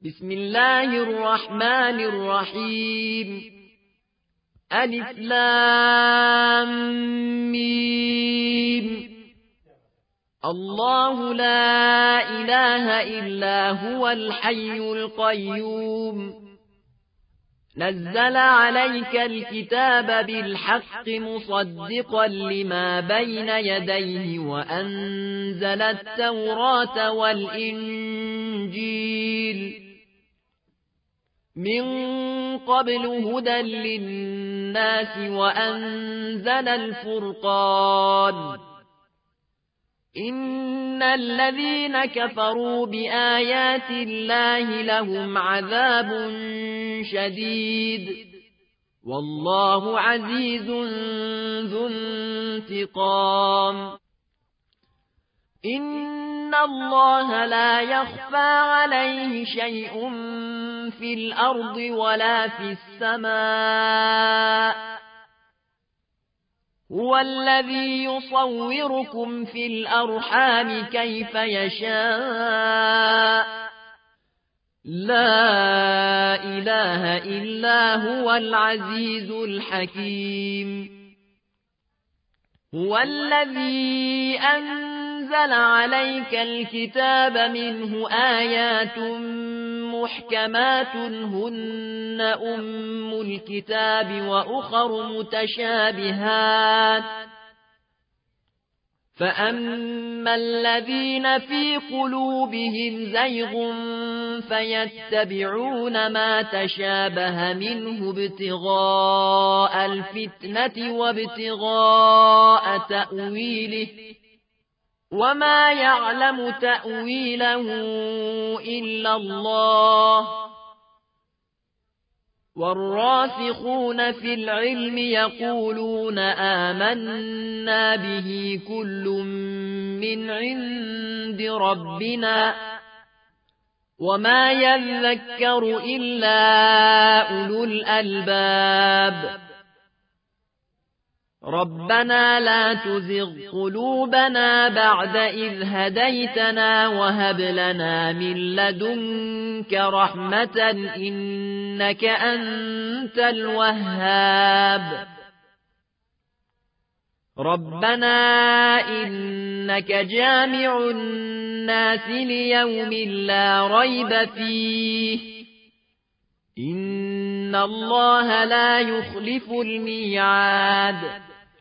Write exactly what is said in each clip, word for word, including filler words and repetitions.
بسم الله الرحمن الرحيم ألف لام ميم الله لا إله إلا هو الحي القيوم نزل عليك الكتاب بالحق مصدقا لما بين يديه وأنزل التوراة والإنجيل من قبل هدى للناس وأنزل الفرقان إن الذين كفروا بآيات الله لهم عذاب شديد والله عزيز ذو انتقام إن الله لا يخفى عليه شيء في الأرض ولا في السماء هو الذي يصوركم في الأرحام كيف يشاء لا إله إلا هو العزيز الحكيم هو الذي أنزل عليك الكتاب منه آيات محكمات هن أم الكتاب وأخر متشابهات فأما الذين في قلوبهم زيغ فيتبعون ما تشابه منه ابتغاء الفتنة وابتغاء تأويله وما يعلم تأويله إلا الله والراسخون في العلم يقولون آمنا به كل من عند ربنا وما يذكر إلا أولو الألباب ربنا لا تزغ قلوبنا بعد إذ هديتنا وهب لنا من لدنك رحمة إنك أنت الوهاب ربنا إنك جامع الناس ليوم لا ريب فيه إن الله لا يخلف الميعاد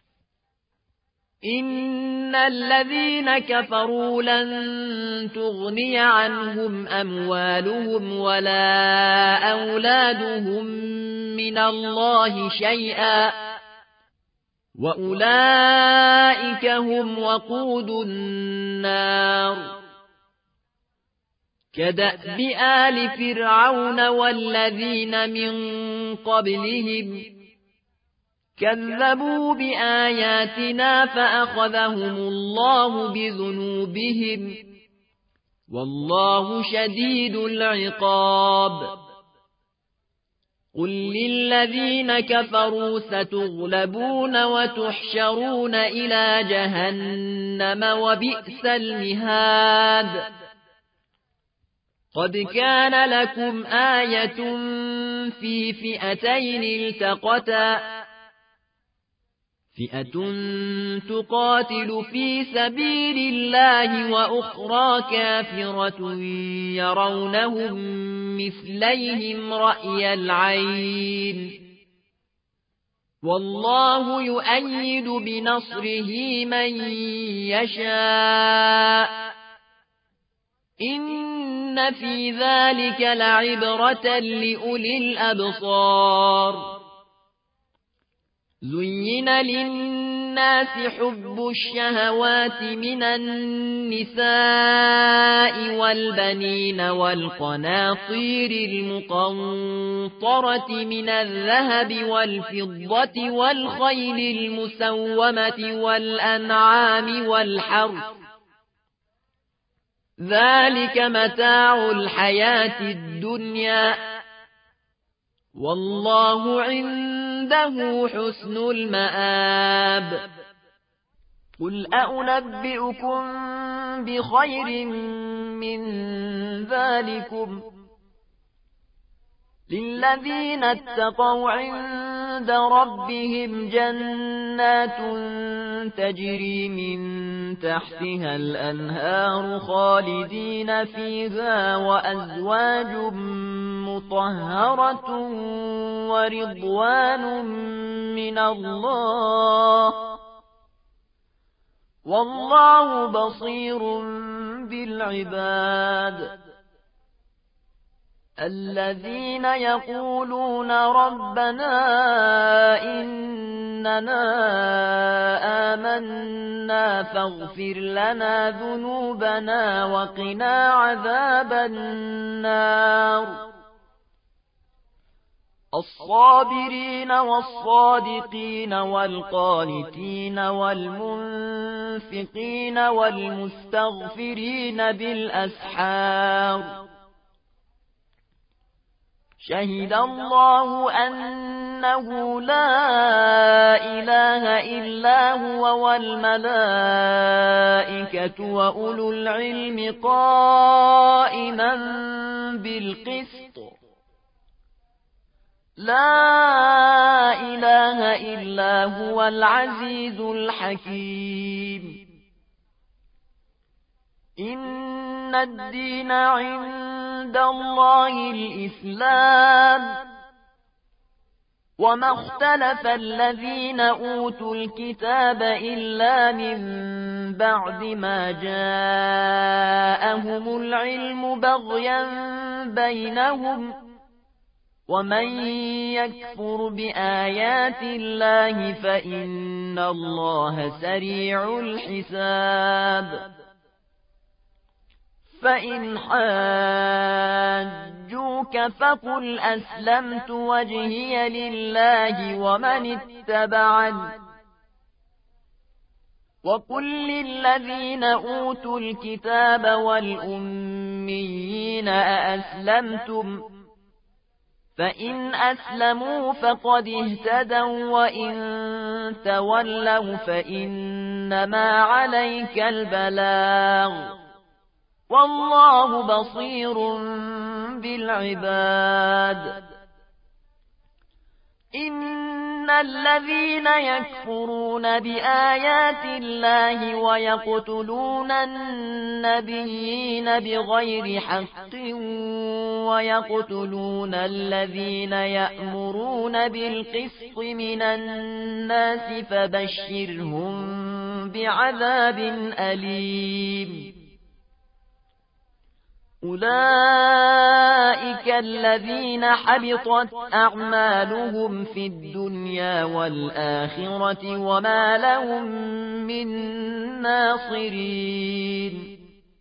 إن الذين كفروا لن تغني عنهم أموالهم ولا أولادهم من الله شيئا وأولئك هم وقود النار كدأب آل فرعون والذين من قبلهم كذبوا بآياتنا فأخذهم الله بذنوبهم والله شديد العقاب قل للذين كفروا ستغلبون وتحشرون إلى جهنم وبئس المهاد قد كان لكم آية في فئتين التقتا فئة تقاتل في سبيل الله وأخرى كافرة يرونهم مثليهم رأي العين والله يؤيد بنصره من يشاء إن في ذلك لعبرة لأولي الأبصار زين للناس حب الشهوات من النساء والبنين والقناطير المقنطرة من الذهب والفضة والخيل المسومة والأنعام والحرث ذلك متاع الحياة الدنيا والله عنده حسن المآب قل أنبئكم بخير من ذلكم للذين اتقوا عند ربهم جنات تجري من تحتها الأنهار خالدين فيها وأزواج مطهرة ورضوان من الله والله بصير بالعباد. الذين يقولون ربنا إننا آمنا فاغفر لنا ذنوبنا وقنا عذاب النار الصابرين والصادقين والقانتين والمنفقين والمستغفرين بالأسحار شهد الله أنه لا إله إلا هو والملائكة وأولو العلم قائما بالقسط لا إله إلا هو العزيز الحكيم. إن الدين عند الله الإسلام وما اختلف الذين أوتوا الكتاب إلا من بعد ما جاءهم العلم بغيا بينهم ومن يكفر بآيات الله فإن الله سريع الحساب. فإن حاجوك فقل أسلمت وجهي لله ومن اتبعني وقل للذين أوتوا الكتاب والأميين أأسلمتم فإن أسلموا فقد اهتدوا وإن تولوا فإنما عليك البلاغ والله بصير بالعباد. إن الذين يكفرون بآيات الله ويقتلون النبيين بغير حق ويقتلون الذين يأمرون بالقسط من الناس فبشرهم بعذاب أليم. أولئك الذين حبطت أعمالهم في الدنيا والآخرة وما لهم من ناصرين.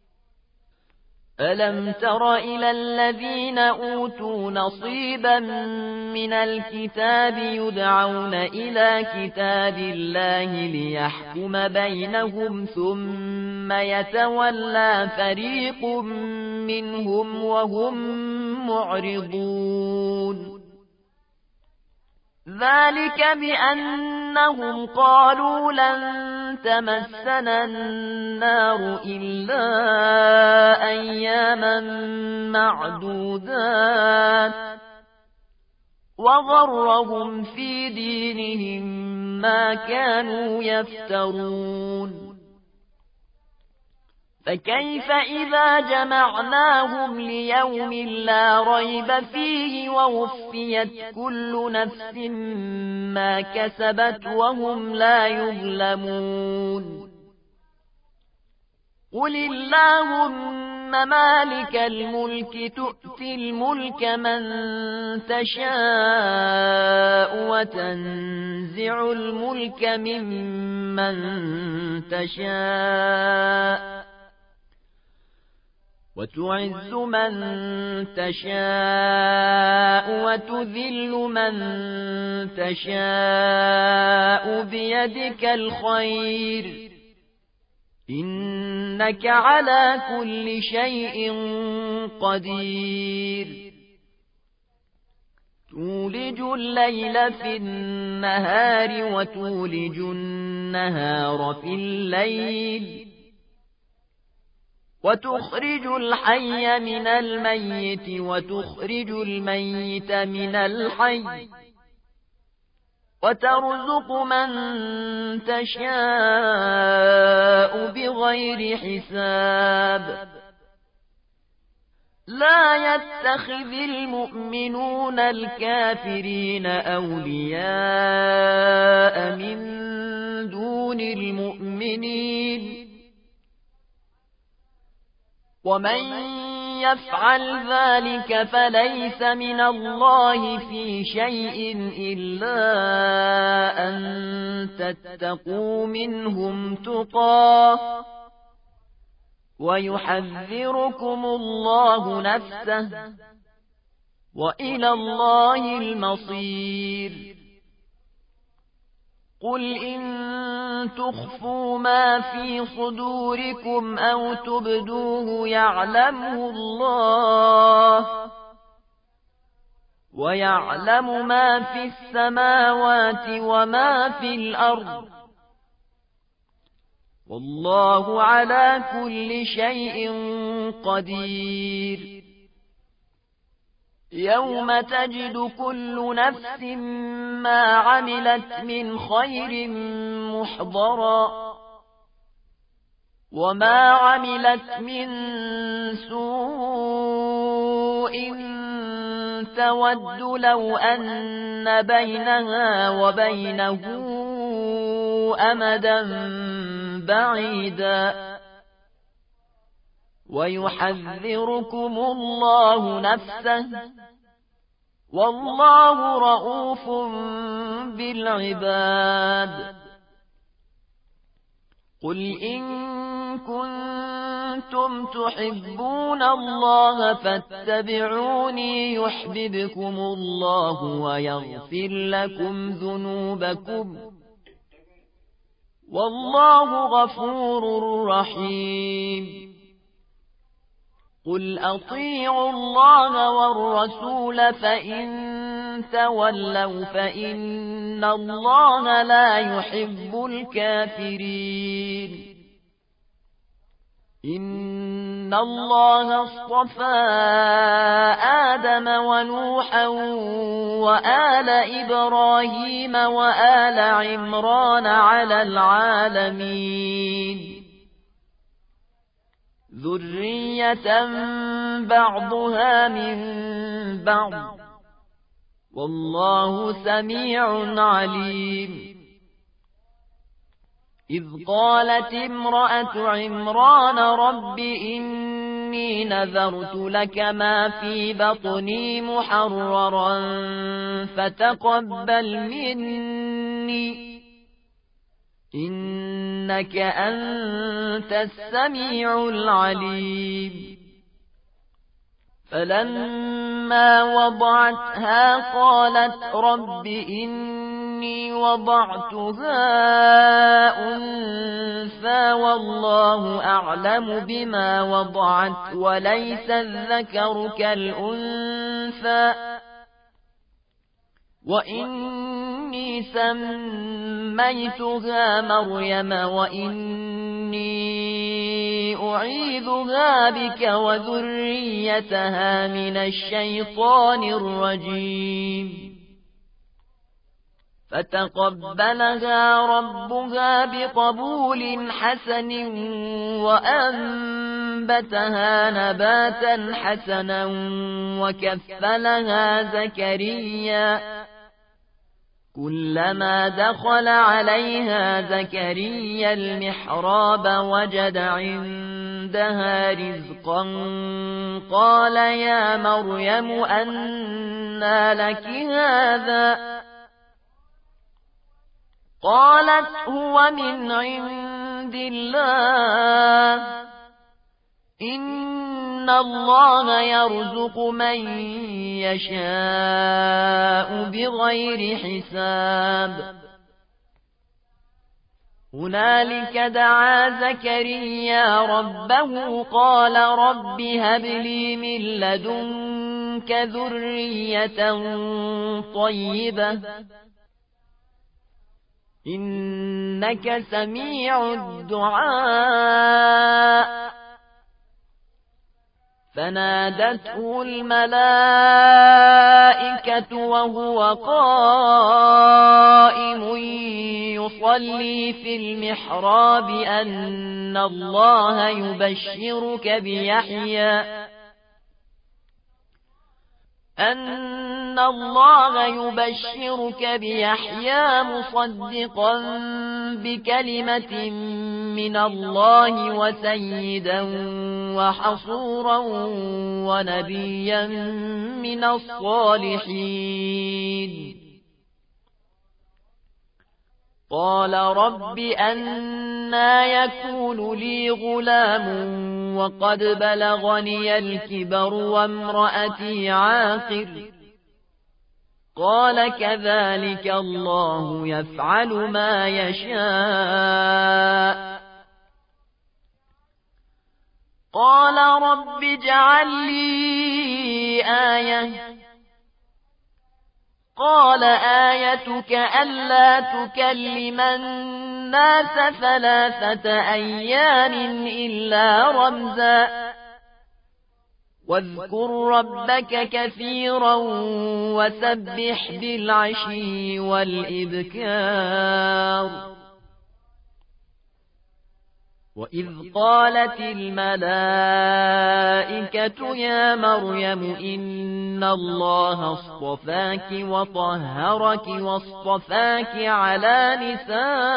ألم تر إلى الذين أوتوا نصيبا من الكتاب يدعون إلى كتاب الله ليحكم بينهم ثم يتولى فريق منهم وهم معرضون. ذلك بأنهم قالوا لن تمسنا النار إلا أياما معدودات وغرهم في دينهم ما كانوا يفترون. فكيف إذا جمعناهم ليوم لا ريب فيه ووفيت كل نفس ما كسبت وهم لا يظلمون. قل اللهم مالك الملك تؤتي الملك من تشاء وتنزع الملك ممن تشاء وتعز من تشاء وتذل من تشاء بيدك الخير إنك على كل شيء قدير. تولج الليل في النهار وتولج النهار في الليل وتخرج الحي من الميت وتخرج الميت من الحي وترزق من تشاء بغير حساب لا يتخذ المؤمنون الكافرين أولياء من دون المؤمنين ومن يفعل ذلك فليس من الله في شيء إلا أن تتقوا منهم تقاه ويحذركم الله نفسه وإلى الله المصير قل إن تخفوا ما في صدوركم أو تبدوه يعلمه الله ويعلم ما في السماوات وما في الأرض والله على كل شيء قدير يوم تجد كل نفس ما عملت من خير محضرا وما عملت من سوء تود لو أن بينها وبينه أمدا بعيدا ويحذركم الله نفسه والله رؤوف بالعباد قل إن كنتم تحبون الله فاتبعوني يحببكم الله ويغفر لكم ذنوبكم والله غفور رحيم قل أطيعوا الله والرسول فإن تولوا فإن الله لا يحب الكافرين إن الله اصطفى آدم ونوحا وآل إبراهيم وآل عمران على العالمين ذرية بعضها من بعض والله سميع عليم إذ قالت امرأة عمران رب إني نذرت لك ما في بطني محررا فتقبل مني إنك أنت السميع العليم فلما وضعتها قالت رب إني وضعتها أنثى والله أعلم بما وضعت وليس الذكر كالأنثى وإني سميتها مريم وإني أعيذها بك وذريتها من الشيطان الرجيم فتقبلها ربها بقبول حسن وأنبتها نباتا حسنا وكفلها زكريا كلما دخل عليها زكريا المحراب وجد عندها رزقا قال يا مريم أنى لك هذا قالت هو من عند الله إن الله يرزق من يشاء بغير حساب هنالك دعا زكريا ربه قال رب هب لي من لدنك ذرية طيبة إنك سميع الدعاء فنادته الملائكة وهو قائم يصلي في المحراب أن الله يبشرك بيحيى أن الله يبشرك بيحيى مصدقا بكلمة من الله وسيدا وحصورا ونبيا من الصالحين. قال رب أنى يكون لي غلام وقد بلغني الكبر وامرأتي عاقر؟ قال كذلك الله يفعل ما يشاء. قال رب اجعل لي آية. قال آيتك ألا تكلم الناس ثلاثة أيام إلا رمزا واذكر ربك كثيرا وسبح بالعشي والإبكار. وإذ قالت الملائكة يا مريم إن الله اصطفاك وطهرك واصطفاك على نساء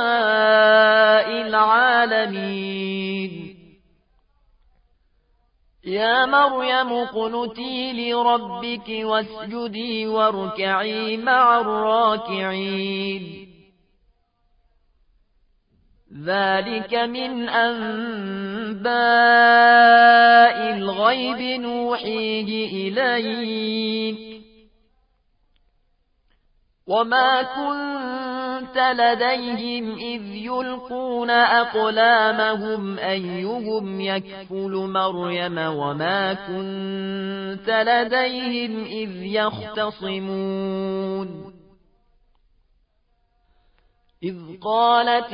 العالمين. يا مريم اقنتي لربك واسجدي واركعي مع الراكعين. ذلك من أنباء الغيب نوحيه إليك وما كنت لديهم إذ يلقون أقلامهم أيهم يكفل مريم وما كنت لديهم إذ يختصمون. إذ قالت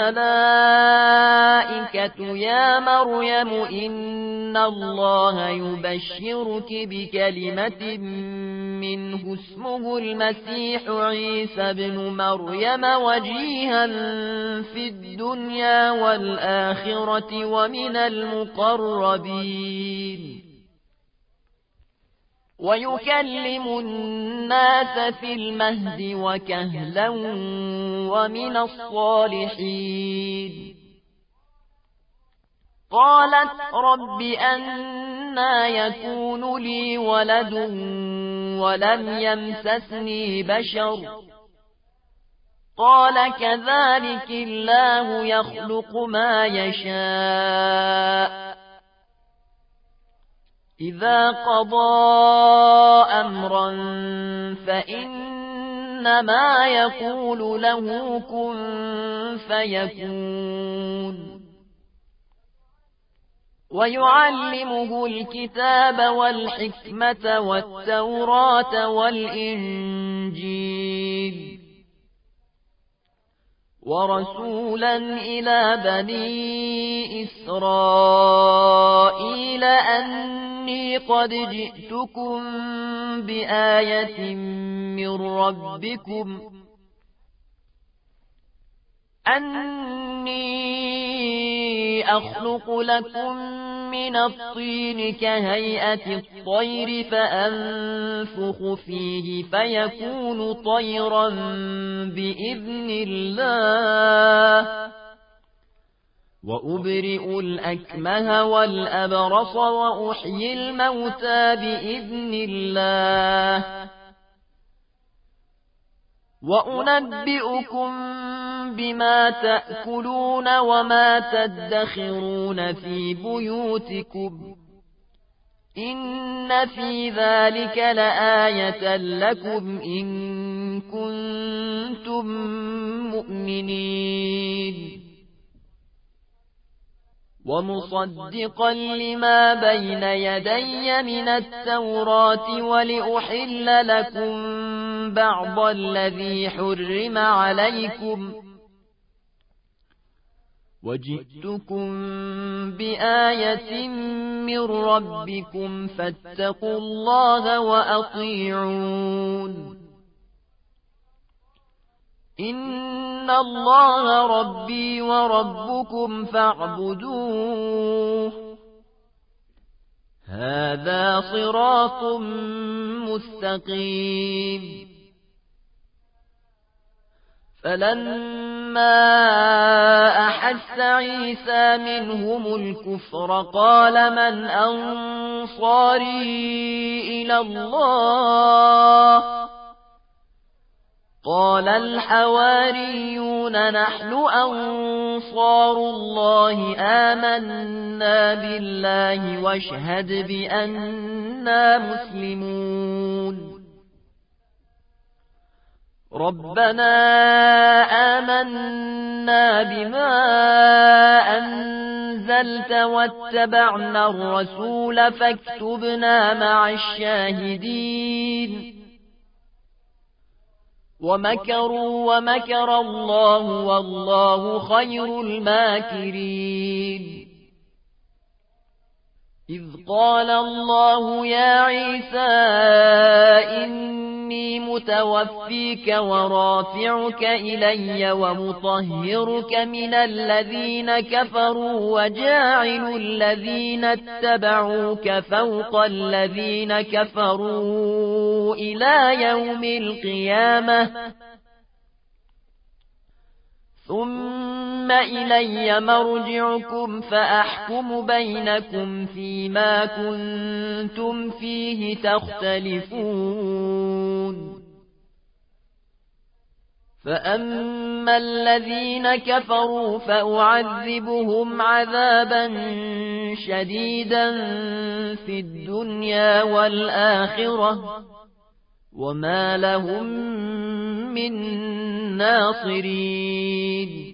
الملائكة يا مريم إن الله يبشرك بكلمة منه اسمه المسيح عيسى بن مريم وجيها في الدنيا والآخرة ومن المقربين ويكلم الناس في المهد وكهلا ومن الصالحين. قالت رب أنى يكون لي ولد ولم يمسسني بشر؟ قال كذلك الله يخلق ما يشاء إذا قضى أمرا فإنما يقول له كن فيكون. ويعلمه الكتاب والحكمة والتوراة والإنجيل ورسولا إلى بني إسرائيل أني قد جئتكم بآية من ربكم أني أخلق لكم من الطين كهيئة الطير فأنفخ فيه فيكون طيرا بإذن الله وأبرئ الأكمه والأبرص وأحيي الموتى بإذن الله وأنبئكم بما تأكلون وما تدخرون في بيوتكم إن في ذلك لآية لكم إن كنتم مؤمنين. ومصدقا لما بين يدي من التوراة ولأحل لكم بعض الذي حرم عليكم وجئتكم بآية من ربكم فاتقوا الله وأطيعون إن الله ربي وربكم فاعبدوه هذا صراط مستقيم فلما أحس عيسى منهم الكفر قال من أنصاري إلى الله قال الحواريون نحن أنصار الله آمنا بالله واشهد بأننا مسلمون ربنا آمنا بما أنزلت واتبعنا الرسول فاكتبنا مع الشاهدين ومكروا ومكر الله والله خير الماكرين إذ قال الله يا عيسى إني متوفيك ورافعك إلي ومطهرك من الذين كفروا وجاعل الذين اتبعوك فوق الذين كفروا إلى يوم القيامة ثم إلي مرجعكم فأحكم بينكم فيما كنتم فيه تختلفون فأما الذين كفروا فأعذبهم عذابا شديدا في الدنيا والآخرة وما لهم من ناصرين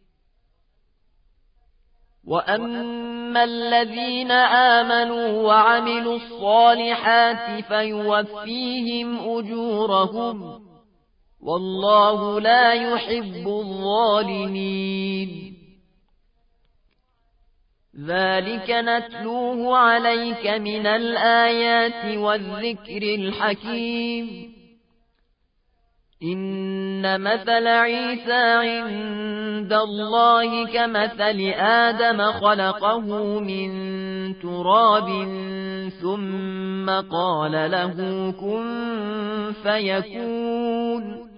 وأما الذين آمنوا وعملوا الصالحات فيوفيهم أجورهم والله لا يحب الظالمين ذلك نتلوه عليك من الآيات والذكر الحكيم إن مثل عيسى عند الله كمثل آدم خلقه من تراب ثم قال له كن فيكون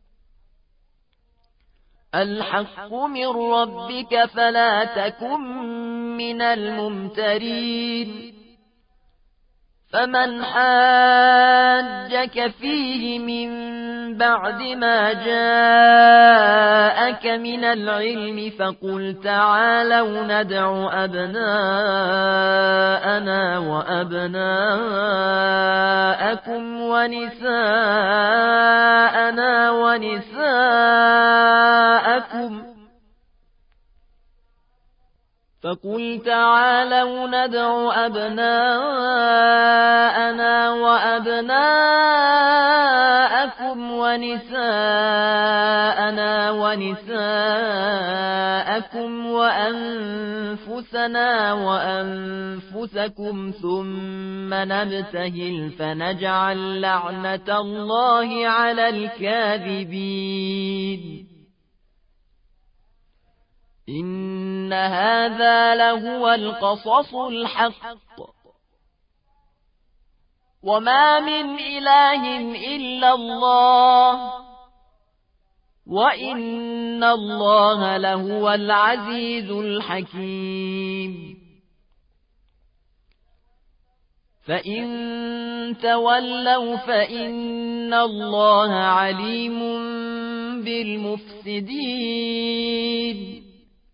الحق من ربك فلا تكن من الممترين فمن حاجك فيه من بعد ما جاءك من العلم فقل تعالوا ندع أبناءنا وأبناءكم ونساءنا ونساءكم فقل تعالوا ندع أبناءنا وأبناءكم ونساءنا ونساءكم وأنفسنا وأنفسكم ثم نبتهل فنجعل لعنة الله على الكاذبين إن هذا لهو القصص الحق وما من إله إلا الله وإن الله لهو العزيز الحكيم فإن تولوا فإن الله عليم بالمفسدين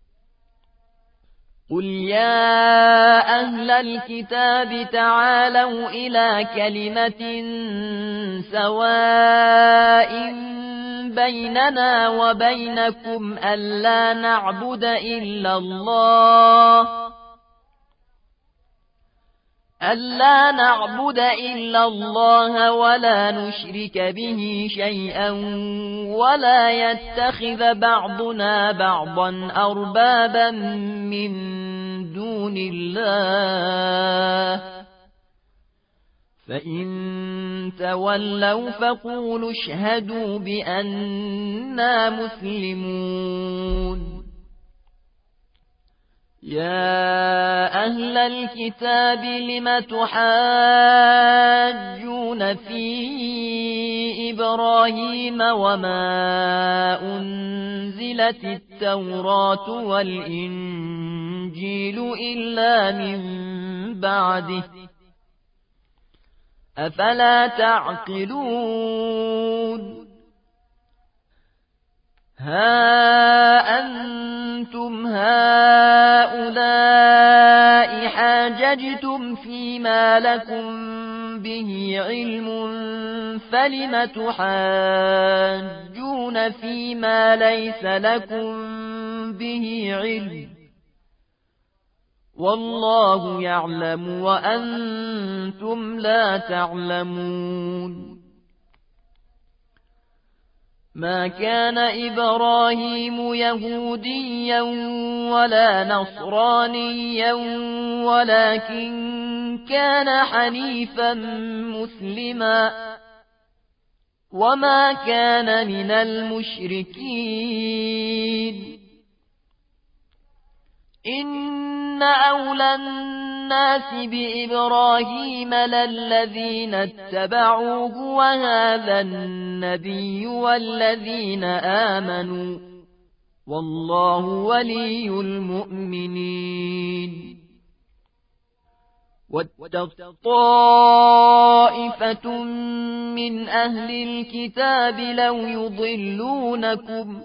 قل يا أهل الكتاب تعالوا إلى كلمة سواء بيننا وبينكم ألا نعبد إلا الله ألا نعبد إلا الله ولا نشرك به شيئا ولا يتخذ بعضنا بعضا أربابا من دون الله فإن تولوا فقولوا اشهدوا بأننا مسلمون. يا أهل الكتاب لم تحاجون في إبراهيم وما أنزلت التوراة والإنجيل إلا من بعده أفلا تعقلون. ها أنتم هؤلاء حاججتم فيما لكم به علم فلم تحاجون فيما ليس لكم به علم والله يعلم وأنتم لا تعلمون. ما كان إبراهيم يهوديا ولا نصرانيا ولكن كان حنيفا مسلما وما كان من المشركين. إن أولى الناس بإبراهيم للذين اتبعوه وهذا النبي والذين آمنوا والله ولي المؤمنين. وَاتَّقُوا طَائِفَةٌ من أهل الكتاب لو يضلونكم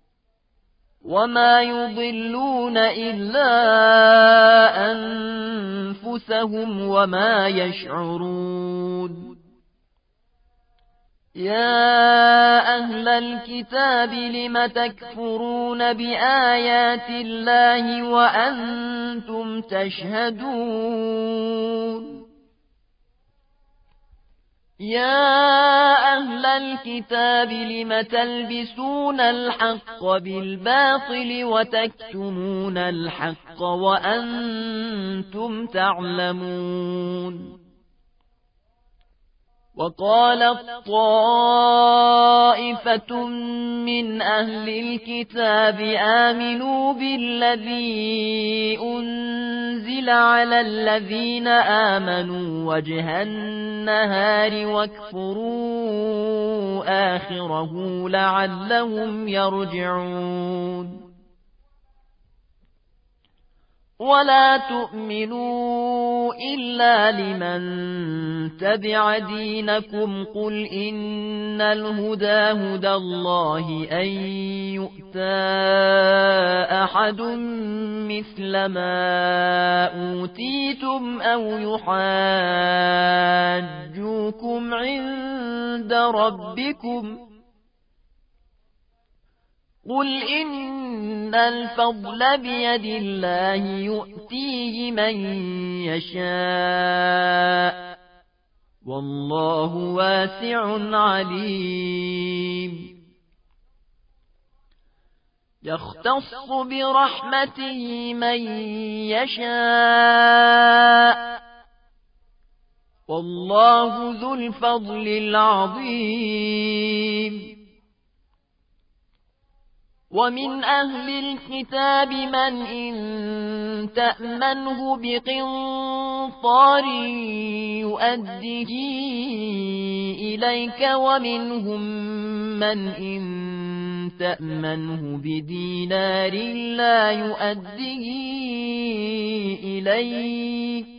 وما يضلون إلا أنفسهم وما يشعرون. يا أهل الكتاب لم تكفرون بآيات الله وأنتم تشهدون. يا أهل الكتاب لم تلبسون الحق بالباطل وتكتمون الحق وأنتم تعلمون. وقالت طائفة من أهل الكتاب آمنوا بالذي أنزل على الذين آمنوا وجه النهار واكفروا آخره لعلهم يرجعون. ولا تؤمنوا إلا لمن تبع دينكم قل إن الهدى هدى الله أن يؤتى أحد مثل ما أوتيتم أو يحاجوكم عند ربكم قل إن الفضل بيد الله يؤتيه من يشاء والله واسع عليم. يختص برحمته من يشاء والله ذو الفضل العظيم. ومن أهل الكتاب من إن تأمنه بقنطار يؤديه إليك ومنهم من إن تأمنه بدينار لا يؤديه إليك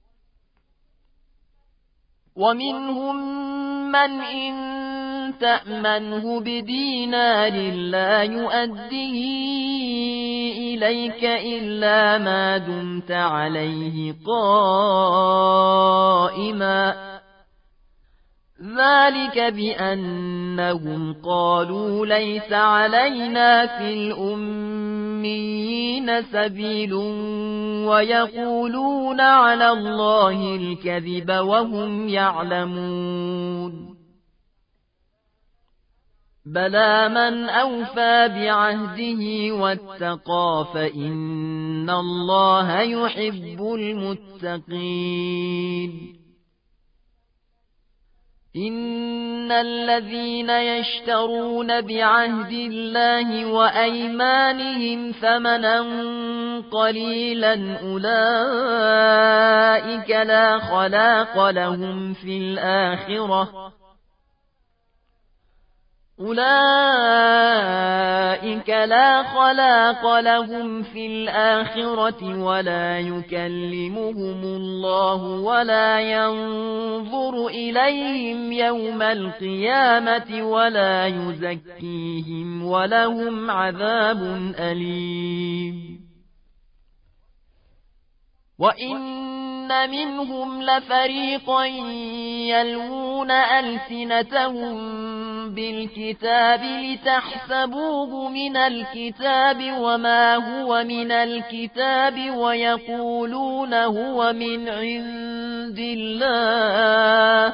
ومنهم من إن تأمنه بدينار لا يؤديه إليك إلا ما دمت عليه قائما ذلك بأنهم قالوا ليس علينا في الأمة الأميين سبيل ويقولون على الله الكذب وهم يعلمون بلى من أوفى بعهده واتقى فإن الله يحب المتقين إن الذين يشترون بعهد الله وأيمانهم ثمنا قليلا أولئك لا خلاق لهم في الآخرة أولئك لا خلاق لهم في الآخرة ولا يكلمهم الله ولا ينظر إليهم يوم القيامة ولا يزكيهم ولهم عذاب أليم وإن منهم لفريقا يلوون ألسنتهم بالكتاب لتحسبوه من الكتاب وما هو من الكتاب ويقولون هو من عند الله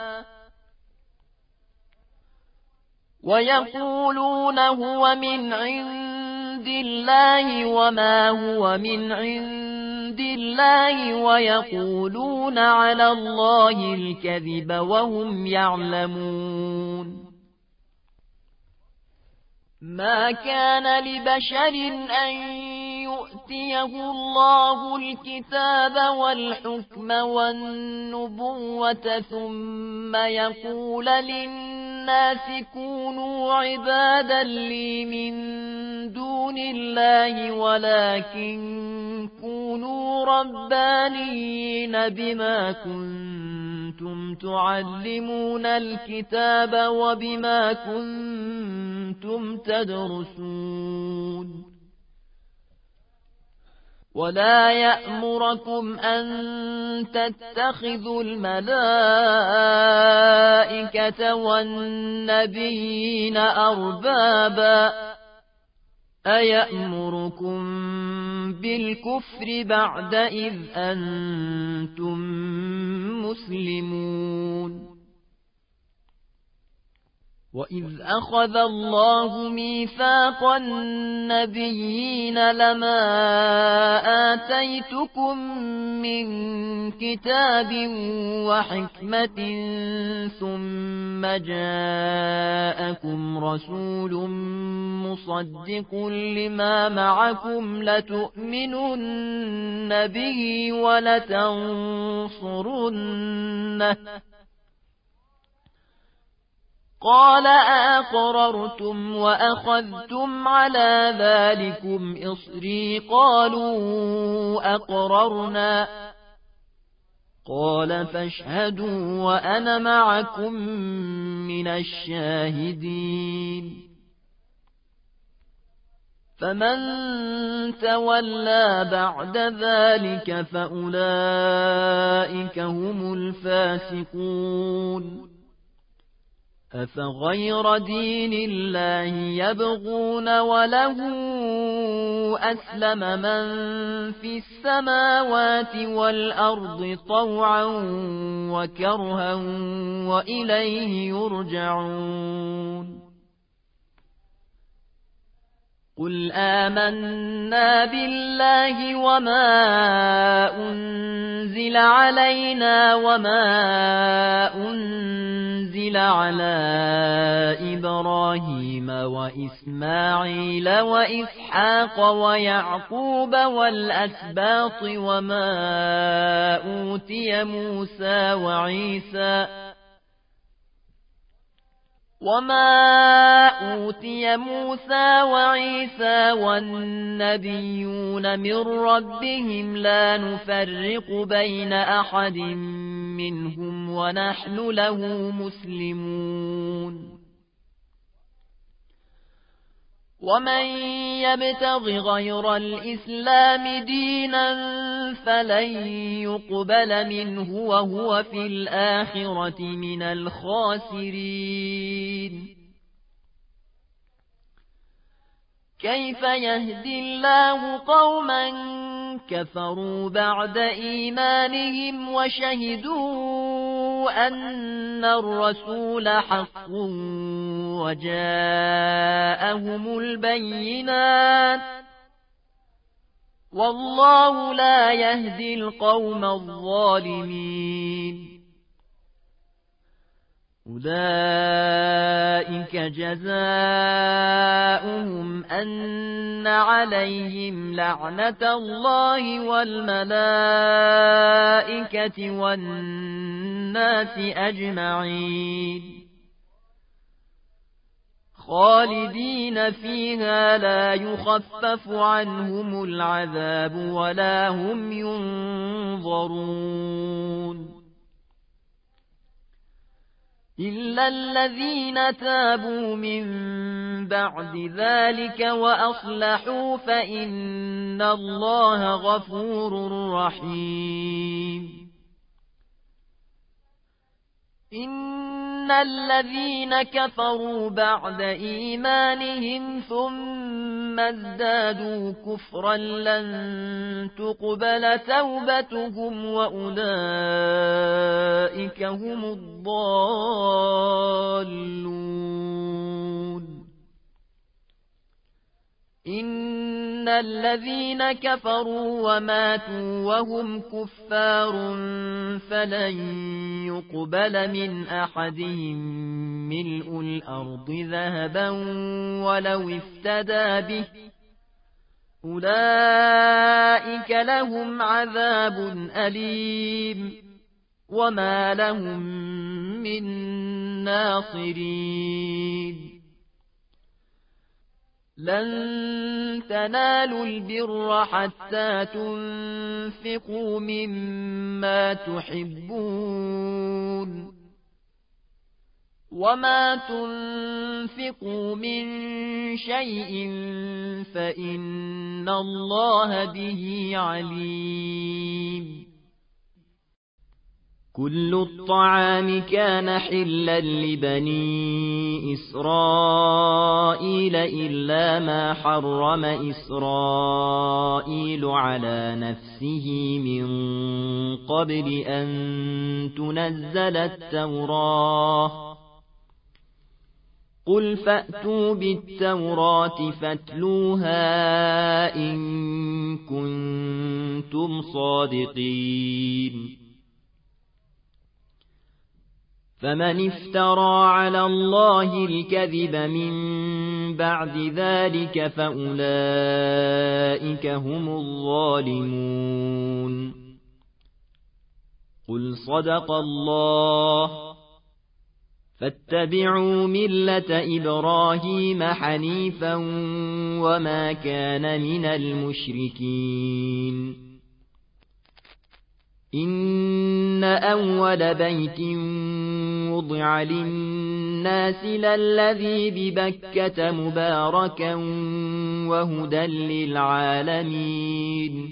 ويقولون هو من عند الله وما هو من عند الله ويقولون على الله الكذب وهم يعلمون ما كان لبشر أن يؤتيه الله الكتاب والحكم والنبوة ثم يقول للناس كونوا عبادا لي من دون الله ولكن كونوا ربانيين بما كنتم تعلمون الكتاب وبما كنتم تدرسون ولا يأمركم أن تتخذوا الملائكة والنبيين أربابا أيأمركم بالكفر بعد إذ أنتم مسلمون وإذ أخذ الله ميثاق النبيين لما آتيتكم من كتاب وحكمة ثم جاءكم رسول مصدق لما معكم لتؤمنن به ولتنصرنه قال أأقررتم وأخذتم على ذلكم إصري قالوا أقررنا قال فاشهدوا وأنا معكم من الشاهدين فمن تولى بعد ذلك فأولئك هم الفاسقون أفغير دين الله يبغون وله أسلم من في السماوات والأرض طوعا وكرها وإليه يرجعون قل آمنا بالله وما أنزل علينا وما أنزل على إبراهيم وإسماعيل وإسحاق ويعقوب والأسباط وما أوتي موسى وعيسى وما أوتي موسى وعيسى والنبيون من ربهم لا نفرق بين أحد منهم ونحن له مسلمون ومن يبتغ غير الإسلام دينا فلن يقبل منه وهو في الآخرة من الخاسرين كيف يهدي الله قوما كفروا بعد إيمانهم وشهدوا أن الرسول حق وجاءهم البينات والله لا يهدي القوم الظالمين أولئك جزاؤهم أن عليهم لعنة الله والملائكة والناس أجمعين خالدين فيها لا يخفف عنهم العذاب ولا هم ينظرون إلا الذين تابوا من بعد ذلك وأصلحوا فإن الله غفور رحيم إن الذين كفروا بعد إيمانهم ثم ازدادوا كفرا لن تقبل توبتهم وأولئك هم الضالون إن الذين كفروا وماتوا وهم كفار فلن يقبل من أحدهم ملء الأرض ذهبا ولو افتدى به أولئك لهم عذاب أليم وما لهم من ناصرين لن تنالوا البر حتى تنفقوا مما تحبون وما تنفقوا من شيء فإن الله به عليم كل الطعام كان حلا لبني إسرائيل إلا ما حرم إسرائيل على نفسه من قبل أن تنزل التوراة قل فأتوا بالتوراة فاتلوها إن كنتم صادقين فمن افترى على الله الكذب من بعد ذلك فأولئك هم الظالمون قل صدق الله فاتبعوا ملة إبراهيم حنيفا وما كان من المشركين إن أول بيت وضع للناس للذي ببكة مباركا وهدى للعالمين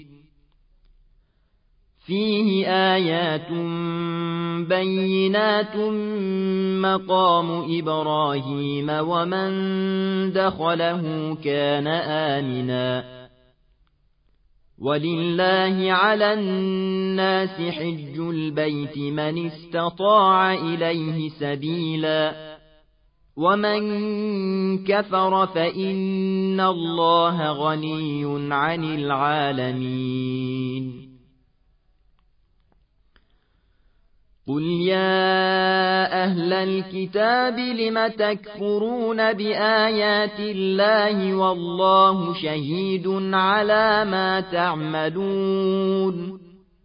فيه آيات بينات مقام إبراهيم ومن دخله كان آمنا ولله على الناس حج البيت من استطاع إليه سبيلا ومن كفر فإن الله غني عن العالمين قل يا أهل الكتاب لم تكفرون بآيات الله والله شهيد على ما تعملون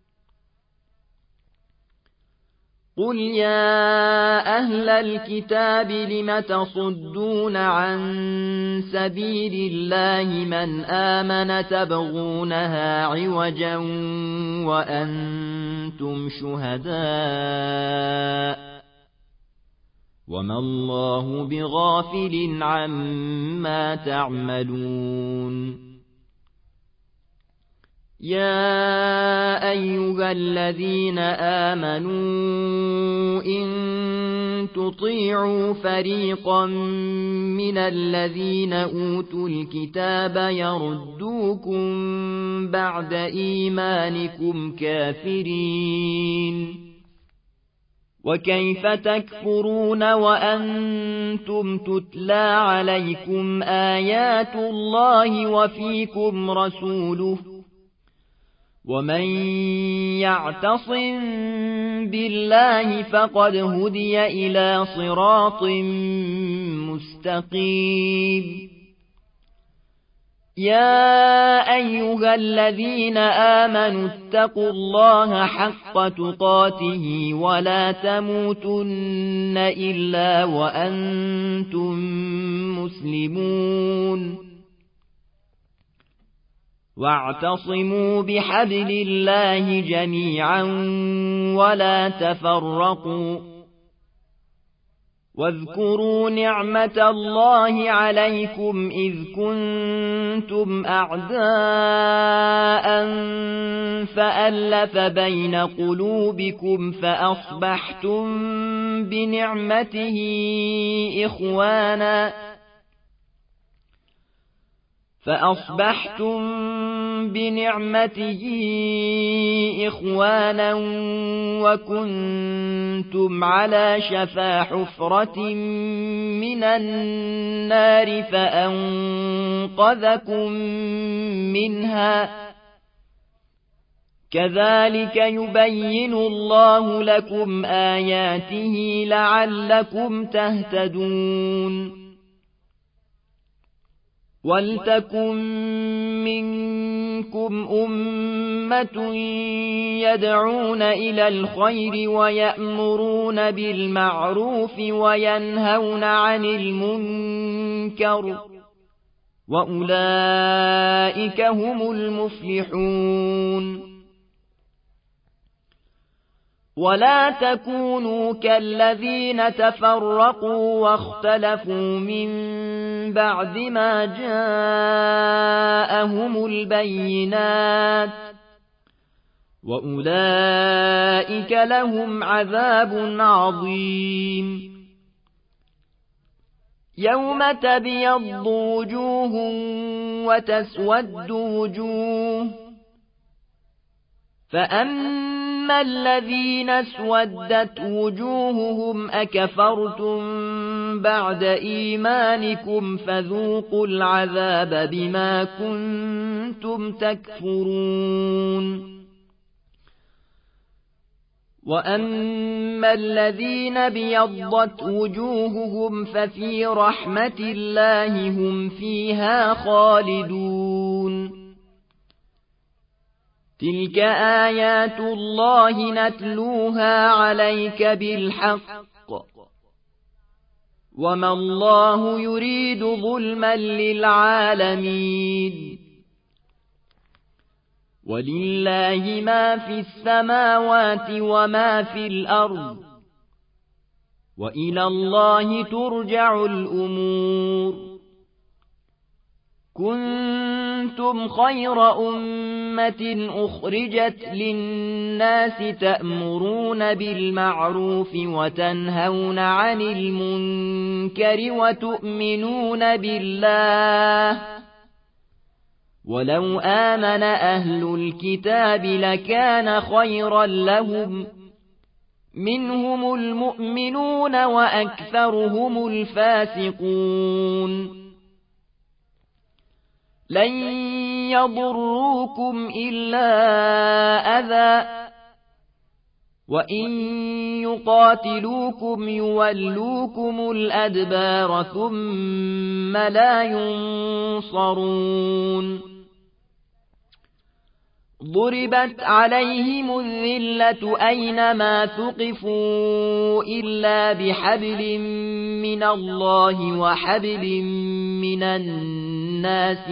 قل يا أهل الكتاب لم تصدون عن سبيل الله من آمن تبغونها عوجا وأنتم شهداء وما الله بغافل عما تعملون يا أيها الذين آمنوا إن تطيعوا فريقا من الذين أوتوا الكتاب يردوكم بعد إيمانكم كافرين وكيف تكفرون وأنتم تتلى عليكم آيات الله وفيكم رسوله ومن يعتصم بالله فقد هدي إلى صراط مستقيم يا أيها الذين آمنوا اتقوا الله حق تقاته ولا تموتن إلا وأنتم مسلمون واعتصموا بحبل الله جميعا ولا تفرقوا واذكروا نعمة الله عليكم إذ كنتم أعداء فألف بين قلوبكم فأصبحتم بنعمته إخوانا فأصبحتم بنعمته إخوانا وكنتم على شفا حفرة من النار فأنقذكم منها كذلك يبين الله لكم آياته لعلكم تهتدون ولتكن منكم أمة يدعون إلى الخير ويأمرون بالمعروف وينهون عن المنكر وأولئك هم المفلحون ولا تكونوا كالذين تفرقوا واختلفوا من بعد ما جاءهم البينات وأولئك لهم عذاب عظيم يوم تبيض وجوه وتسود وجوه فأما الذين اسودت وجوههم أكفرتم بعد إيمانكم فذوقوا العذاب بما كنتم تكفرون وأما الذين بيضت وجوههم ففي رحمة الله هم فيها خالدون تلك آيات الله نتلوها عليك بالحق وما الله يريد ظلما للعالمين ولله ما في السماوات وما في الأرض وإلى الله ترجع الأمور كنتم خير أمة أخرجت للناس تأمرون بالمعروف وتنهون عن المنكر وتؤمنون بالله ولو آمن أهل الكتاب لكان خيرا لهم منهم المؤمنون وأكثرهم الفاسقون لن يضروكم إلا أذى وإن يقاتلوكم يولوكم الأدبار ثم لا ينصرون ضربت عليهم الذلة أينما ثقفوا إلا بحبل من الله وحبل من الناس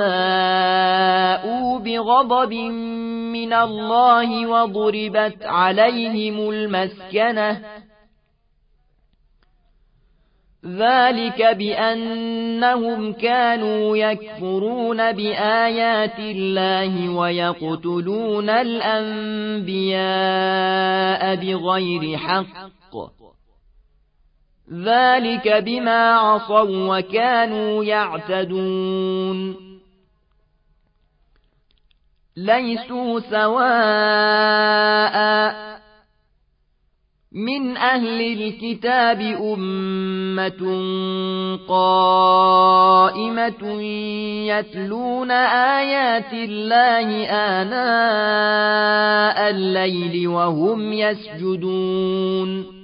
وباءوا بغضب من الله وضربت عليهم المسكنة ذلك بأنهم كانوا يكفرون بآيات الله ويقتلون الأنبياء بغير حق ذلك بما عصوا وكانوا يعتدون ليسوا سواء من أهل الكتاب أمة قائمة يتلون آيات الله آناء الليل وهم يسجدون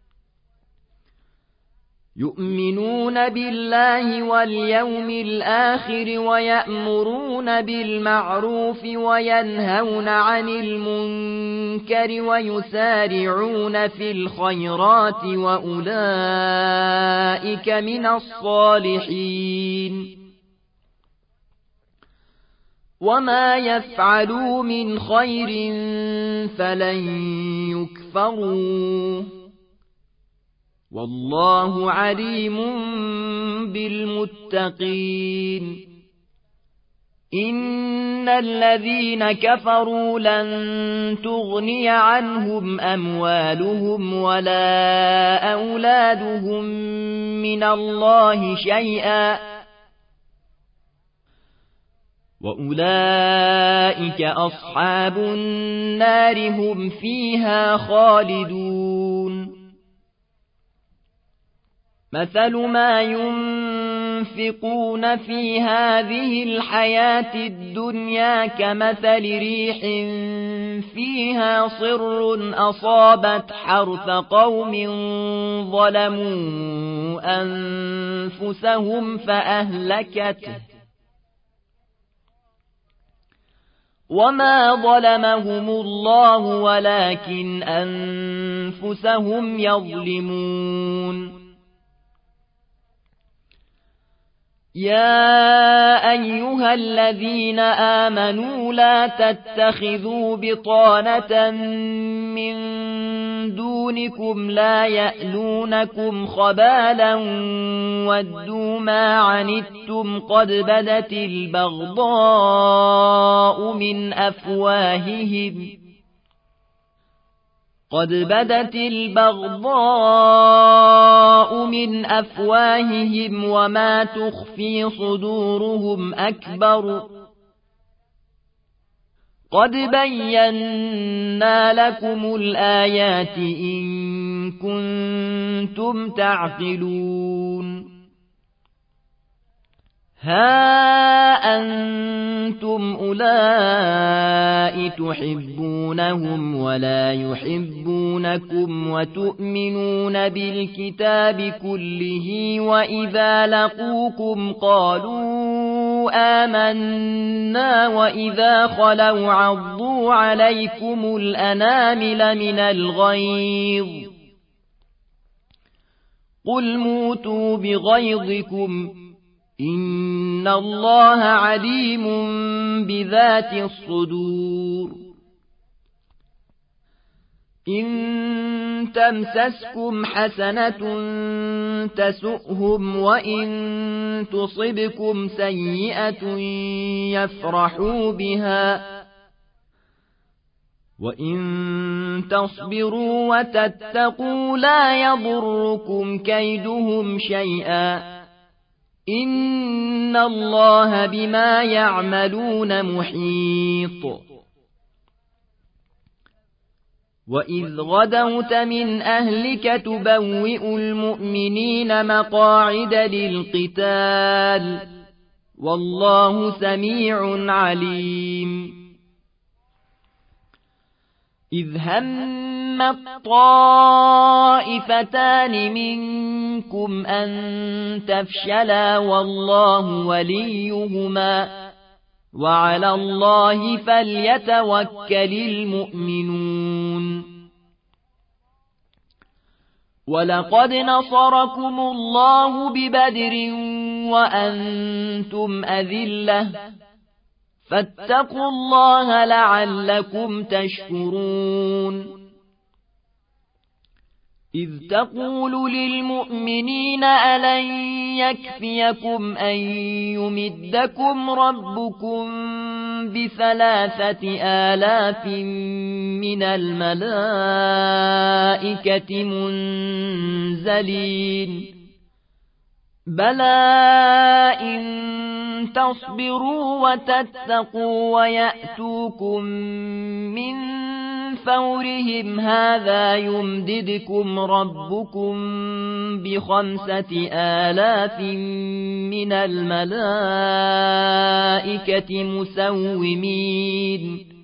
يؤمنون بالله واليوم الآخر ويأمرون بالمعروف وينهون عن المنكر ويسارعون في الخيرات وأولئك من الصالحين وما يفعلوا من خير فلن يكفروه والله عليم بالمتقين إن الذين كفروا لن تغني عنهم أموالهم ولا أولادهم من الله شيئا وأولئك أصحاب النار هم فيها خالدون مثل ما ينفقون في هذه الحياة الدنيا كمثل ريح فيها صر أصابت حرث قوم ظلموا أنفسهم فأهلكته وما ظلمهم الله ولكن أنفسهم يظلمون يا أيها الذين آمنوا لا تتخذوا بطانة من دونكم لا يألونكم خبالا ودوا ما عنتم قد بدت البغضاء من أفواههم قد بدت البغضاء من أفواههم وما تخفي صدورهم أكبر قد بينا لكم الآيات إن كنتم تعقلون ها أنتم أولئك تحبونهم ولا يحبونكم وتؤمنون بالكتاب كله وإذا لقوكم قالوا آمنا وإذا خلوا عضوا عليكم الأنامل من الغيظ قل موتوا بغيظكم إن الله عليم بذات الصدور إن تمسسكم حسنة تسؤهم وإن تصبكم سيئة يفرحوا بها وإن تصبروا وتتقوا لا يضركم كيدهم شيئا إن الله بما يعملون محيط وإذ غدوت من أهلك تبوئ المؤمنين مقاعد للقتال والله سميع عليم إذ هم الطائفتان منكم أن تفشلا والله وليهما وعلى الله فليتوكل المؤمنون ولقد نصركم الله ببدر وأنتم أذلة فاتقوا الله لعلكم تشكرون إذ تقول للمؤمنين ألن يكفيكم أن يمدكم ربكم بثلاثة آلاف من الملائكة المرسلين بلى إن تصبروا وتتقوا ويأتوكم من فورهم هذا يمددكم ربكم بخمسة آلاف من الملائكة مسومين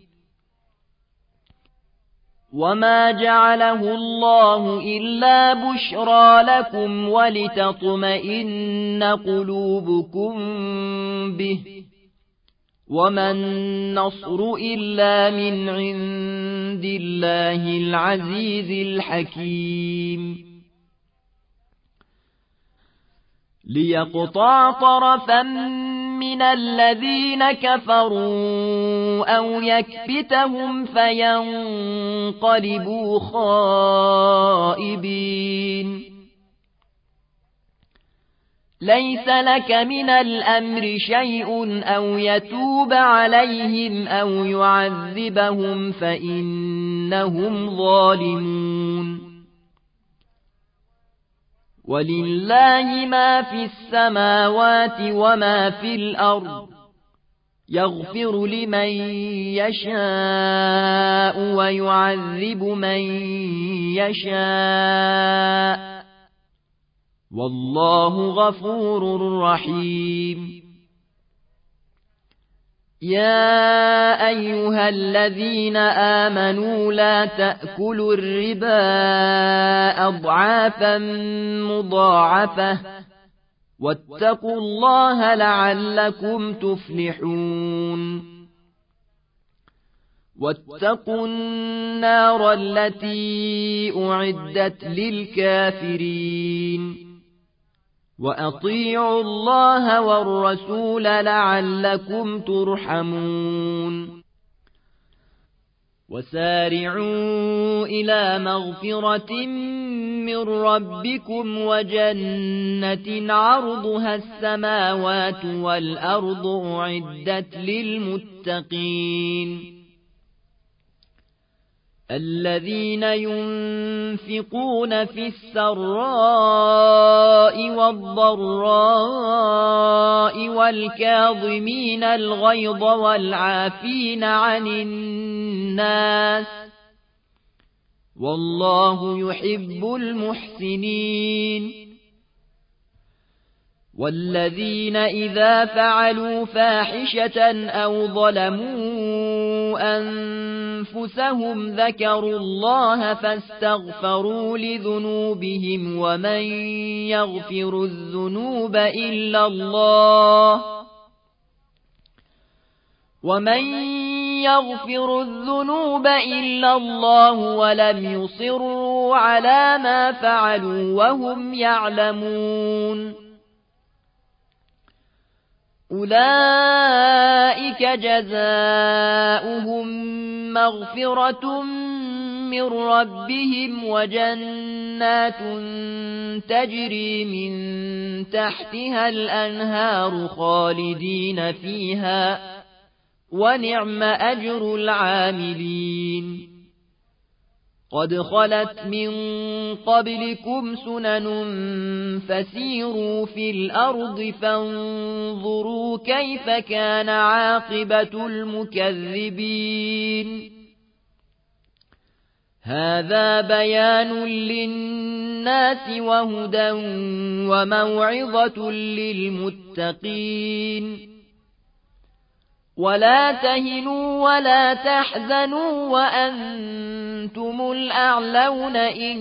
وما جعله الله إلا بشرى لكم ولتطمئن قلوبكم به وما النصر إلا من عند الله العزيز الحكيم ليقطع طرفا من الذين كفروا أو يكبتهم فينقلبوا خائبين ليس لك من الأمر شيء أو يتوب عليهم أو يعذبهم فإنهم ظالمون ولله ما في السماوات وما في الأرض يغفر لمن يشاء ويعذب من يشاء والله غفور رحيم يا أيها الذين آمنوا لا تأكلوا الربا أضعافا مضاعفة واتقوا الله لعلكم تفلحون واتقوا النار التي أعدت للكافرين وأطيعوا الله والرسول لعلكم ترحمون وسارعوا إلى مغفرة من ربكم وجنة عرضها السماوات والأرض أعدت للمتقين الذين ينفقون في السراء والضراء والكاظمين الغيظ والعافين عن الناس والله يحب المحسنين والذين إذا فعلوا فاحشة أو ظلموا أنفسهم ذكروا الله فاستغفروا لذنوبهم ومن يغفر الذنوب إلا الله ومن يغفر الذنوب إلا الله ولم يصروا على ما فعلوا وهم يعلمون أولئك جزاؤهم مغفرة من ربهم وجنات تجري من تحتها الأنهار خالدين فيها ونعم أجر العاملين قد خلت من قبلكم سنن فسيروا في الأرض فانظروا كيف كان عاقبة المكذبين هذا بيان للناس وهدى وموعظة للمتقين ولا تهنوا ولا تحزنوا وأنتم الأعلون إن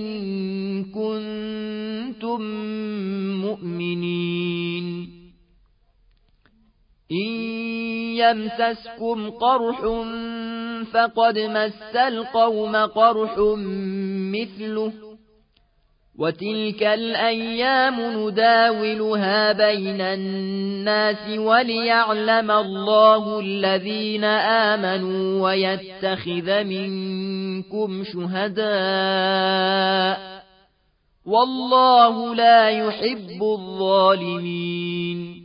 كنتم مؤمنين إن يمسسكم قرح فقد مس القوم قرح مثله وتلك الأيام نداولها بين الناس وليعلم الله الذين آمنوا ويتخذ منكم شهداء والله لا يحب الظالمين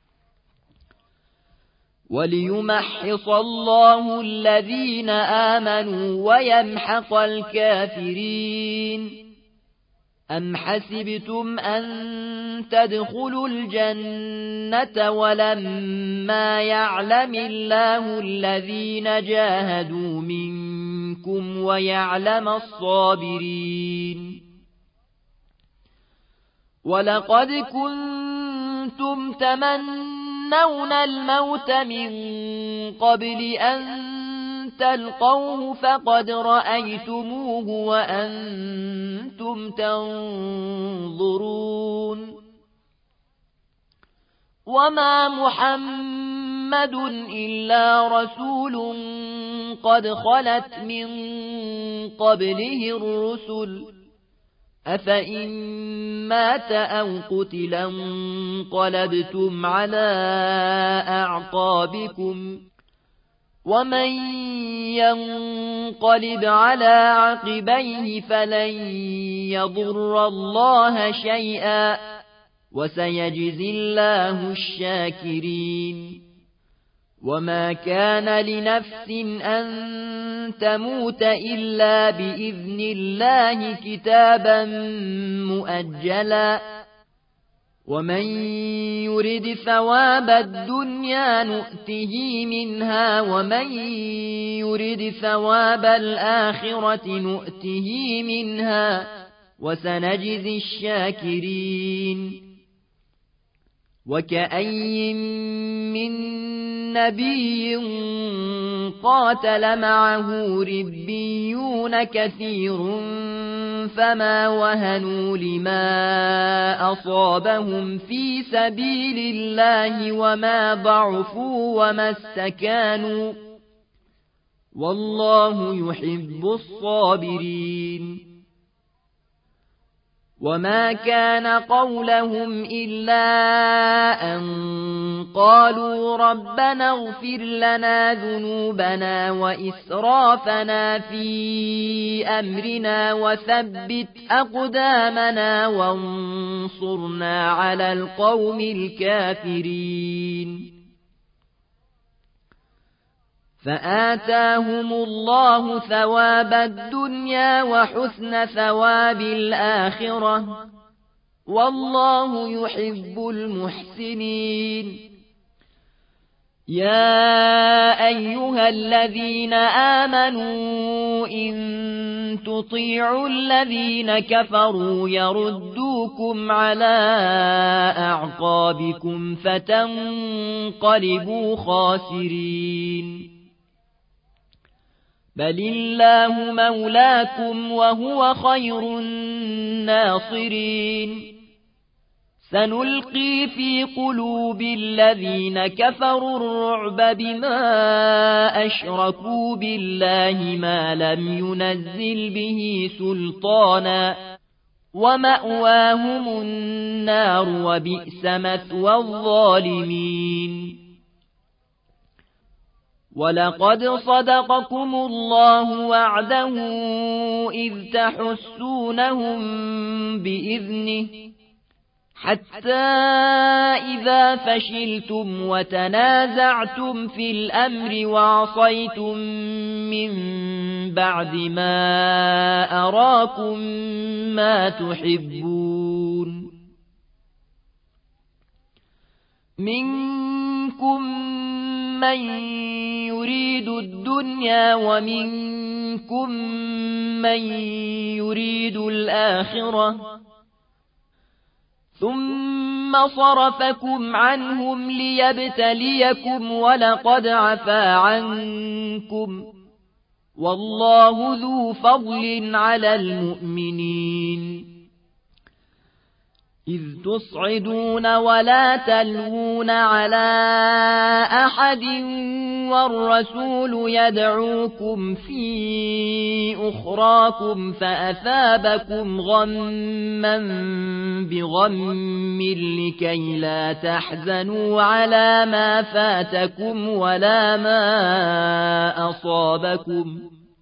وليمحص الله الذين آمنوا ويمحق الكافرين أم حسبتم أن تدخلوا الجنة ولما يعلم الله الذين جاهدوا منكم ويعلم الصابرين ولقد كنتم تمنون الموت من قبل أن تلقوه فقد رأيتموه وأنتم تنظرون وما محمد إلا رسول قد خلت من قبله الرسل أفإن مات أو قتل انقلبتم على أعقابكم ومن ينقلب على عقبيه فلن يضر الله شيئا وسيجزي الله الشاكرين وما كان لنفس أن تموت إلا بإذن الله كتابا مؤجلا ومن يرد ثواب الدنيا نؤته منها ومن يرد ثواب الآخرة نؤته منها وسنجزي الشاكرين وكأي من نبي قاتل معه ربيون كثير فما وهنوا لما أصابهم في سبيل الله وما ضعفوا وما استكانوا والله يحب الصابرين وما كان قولهم إلا أن قالوا ربنا اغفر لنا ذنوبنا وإسرافنا في أمرنا وثبت أقدامنا وانصرنا على القوم الكافرين فآتاهم الله ثواب الدنيا وحسن ثواب الآخرة والله يحب المحسنين يا أيها الذين آمنوا إن تطيعوا الذين كفروا يردوكم على أعقابكم فتنقلبوا خاسرين بل الله مولاكم وهو خير الناصرين سنلقي في قلوب الذين كفروا الرعب بما أشركوا بالله ما لم ينزل به سلطانا ومأواهم النار وبئس مثوى الظالمين ولقد صدقكم الله وعده إذ تحسونهم بإذنه حتى إذا فشلتم وتنازعتم في الأمر وعصيتم من بعد ما أراكم ما تحبون منكم من يريد الدنيا ومنكم من يريد الآخرة ثم صرفكم عنهم ليبتليكم ولقد عفا عنكم والله ذو فضل على المؤمنين إذ تصعدون ولا تلوون على أحد والرسول يدعوكم في أخراكم فأثابكم غما بغم لكي لا تحزنوا على ما فاتكم ولا ما أصابكم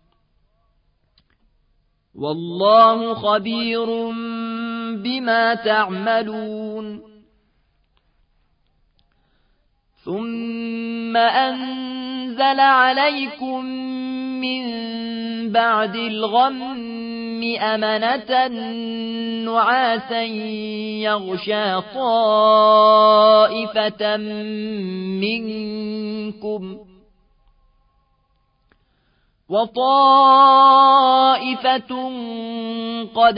والله خبير بما تعملون ثم أنزل عليكم من بعد الغم أمنة نعاسا يغشى طائفة منكم وطائفة قد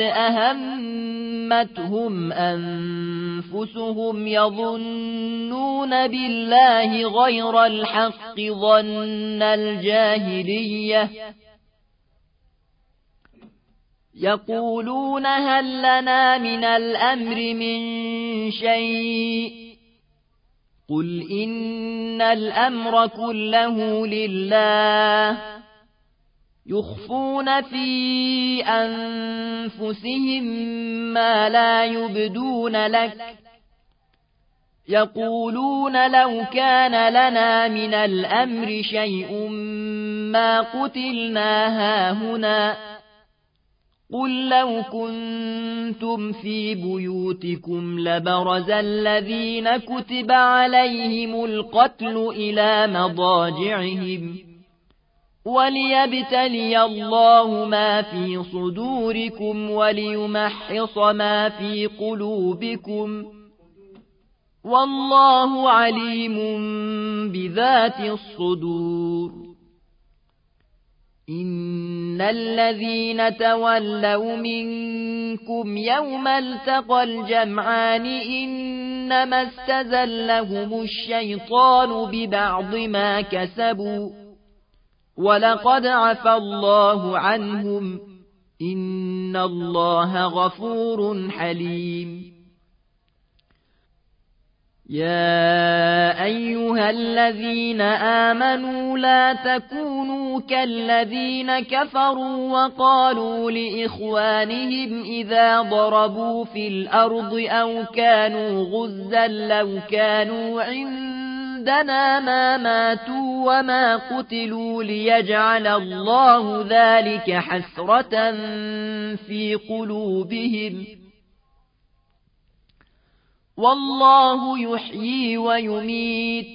أهمتهم أنفسهم يظنون بالله غير الحق ظن الجاهلية يقولون هل لنا من الأمر من شيء قل إن الأمر كله لله يخفون في أنفسهم ما لا يبدون لك يقولون لو كان لنا من الأمر شيء ما قتلنا هاهنا قل لو كنتم في بيوتكم لبرز الذين كتب عليهم القتل إلى مضاجعهم وليبتلي الله ما في صدوركم وليمحص ما في قلوبكم والله عليم بذات الصدور إن الذين تولوا منكم يوم التقى الجمعان إنما استزلهم الشيطان ببعض ما كسبوا ولقد عفى الله عنهم إن الله غفور حليم يا أيها الذين آمنوا لا تكونوا كالذين كفروا وقالوا لإخوانهم إذا ضربوا في الأرض أو كانوا غزا لو كانوا عندنا ما ماتوا وما قتلوا ليجعل الله ذلك حسرة في قلوبهم والله يحيي ويميت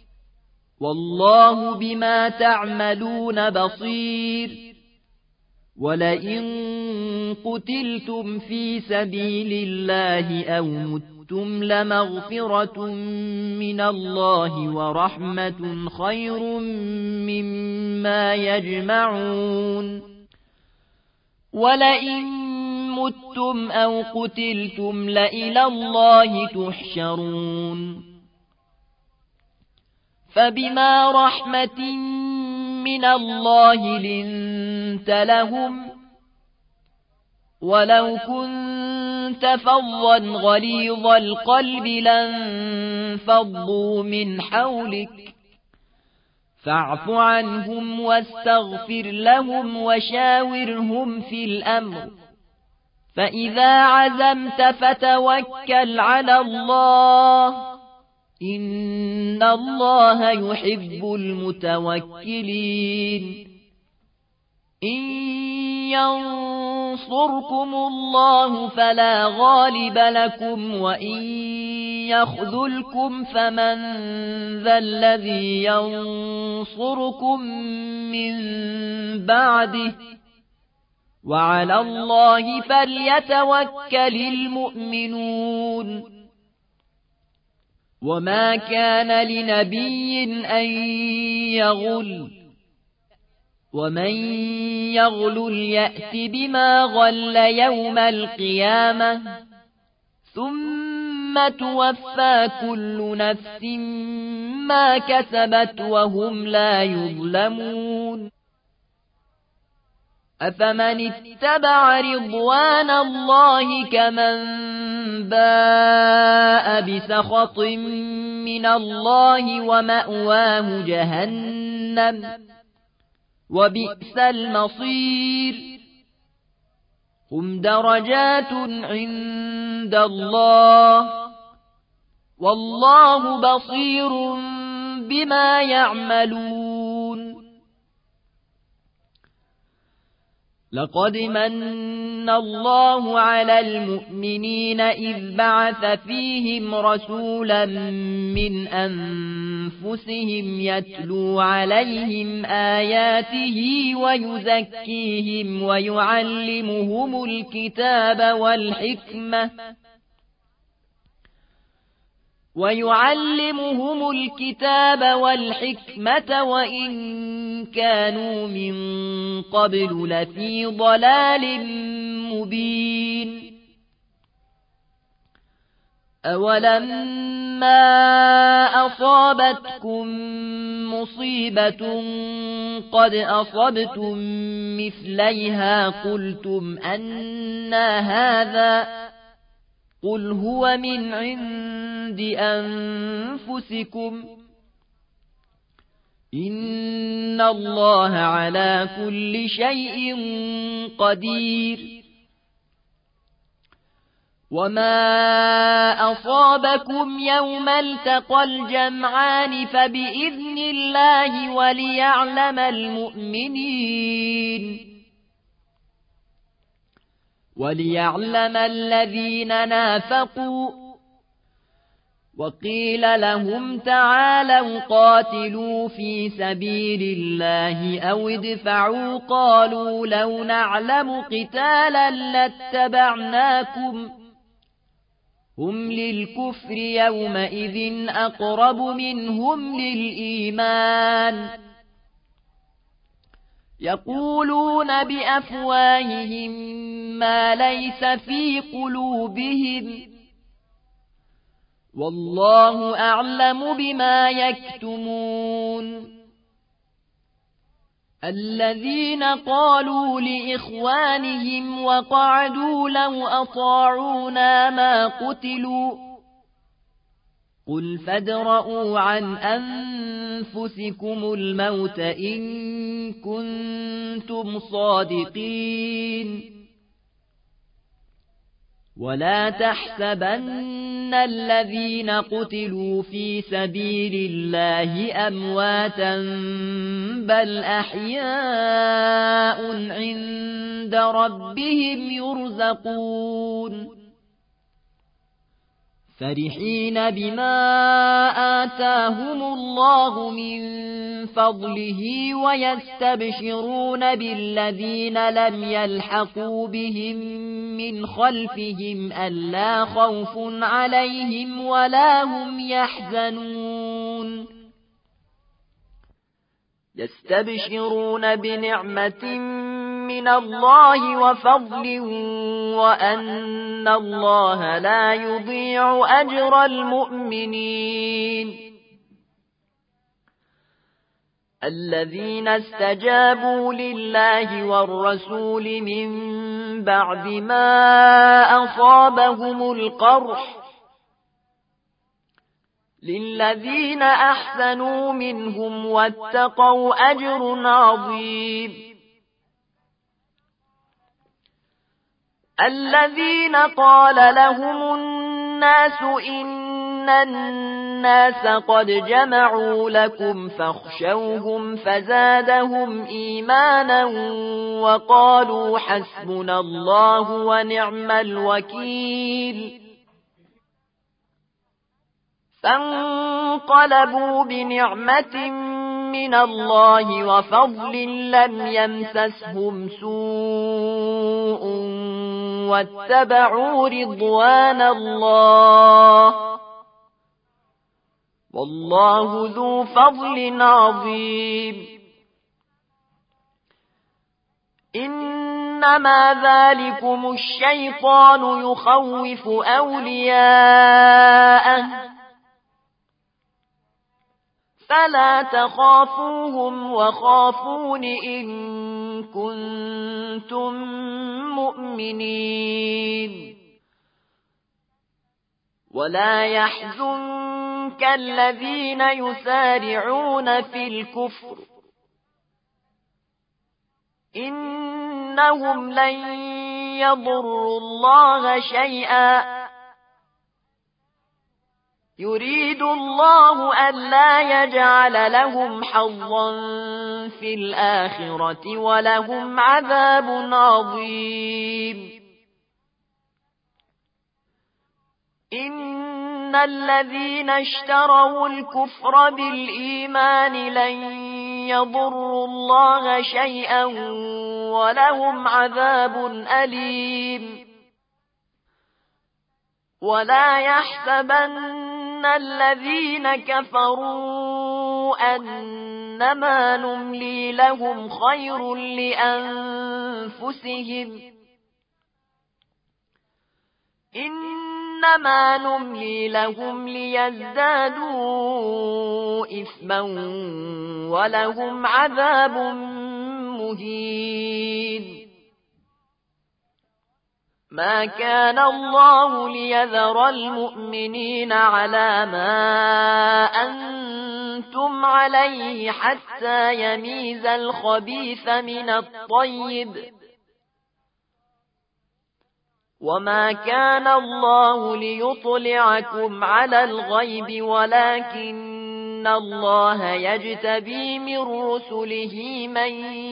والله بما تعملون بصير ولئن قتلتم في سبيل الله أو متم لمغفرة من الله ورحمة خير مما يجمعون ولئن متم أو قتلتم لإلى الله تحشرون فبما رحمة من الله لنت لهم ولو كنت فظا غليظ القلب لانفضوا من حولك فاعف عنهم واستغفر لهم وشاورهم في الأمر فإذا عزمت فتوكل على الله إن الله يحب المتوكلين إن ينصركم الله فلا غالب لكم وإن يخذلكم فمن ذا الذي ينصركم من بعده وعلى الله فليتوكل المؤمنون وما كان لنبي أن يغل ومن يغل يأت بما غل يوم القيامة ثم توفى كل نفس ما كسبت وهم لا يظلمون أفمن اتبع رضوان الله كمن باء بسخط من الله ومأواه جهنم وبئس المصير هم درجات عند الله والله بصير بما يعملون لقد من الله على المؤمنين إذ بعث فيهم رسولا من أنفسهم يتلو عليهم آياته ويزكيهم ويعلمهم الكتاب والحكمة ويعلمهم الكتاب والحكمة وإن كانوا من قبل لفي ضلال مبين. أولما أصابتكم مصيبة قد أصبتم مثليها قلتم أنى هذا قل هو من عند أنفسكم إن الله على كل شيء قدير. وما أصابكم يوم التقى الجمعان فبإذن الله وليعلم المؤمنين وليعلم الذين نافقوا وقيل لهم تعالوا قاتلوا في سبيل الله أو ادفعوا قالوا لو نعلم قتالا لاتبعناكم هم للكفر يومئذ أقرب منهم للإيمان يقولون بأفواههم ما ليس في قلوبهم والله أعلم بما يكتمون. الذين قالوا لإخوانهم وقعدوا لو أطاعونا ما قتلوا قل فادرءوا عن أنفسكم الموت إن كنتم صادقين ولا تحسبن الذين قتلوا في سبيل الله أمواتا بل أحياء عند ربهم يرزقون فرحين بما آتاهم الله من فضله ويستبشرون بالذين لم يلحقوا بهم من خلفهم ألا خوف عليهم ولا هم يحزنون يستبشرون بنعمة من الله وفضل وأن الله لا يضيع أجر المؤمنين. الذين استجابوا لله والرسول من بعد ما أصابهم القرح للذين أحسنوا منهم واتقوا أجر عظيم. الذين قال لهم الناس إن الناس قد جمعوا لكم فاخشوهم فزادهم إيمانا وقالوا حسبنا الله ونعم الوكيل فانقلبوا بنعمة من الله وفضل لم يمسسهم سوء واتبعوا رضوان الله والله ذو فضل عظيم. إنما ذلكم الشيطان يخوف أولياءه فلا تخافوهم وخافون إن كنتم مؤمنين. ولا يحزنك الذين يسارعون في الكفر إنهم لن يضروا الله شيئا يريد الله ألا يجعل لهم حظا في الآخرة ولهم عذاب عظيم. إن الذين اشتروا الكفر بالإيمان لن يضروا الله شيئا ولهم عذاب أليم. ولا يحسبن الذين كفروا أنما نملي لهم خير لأنفسهم، إنما نملي لهم ليزدادوا إثما ولهم عذاب مهين. ما كان الله ليذر المؤمنين على ما أنتم عليه حتى يميز الخبيث من الطيب، وما كان الله ليطلعكم على الغيب ولكن الله يجتبي من رسله من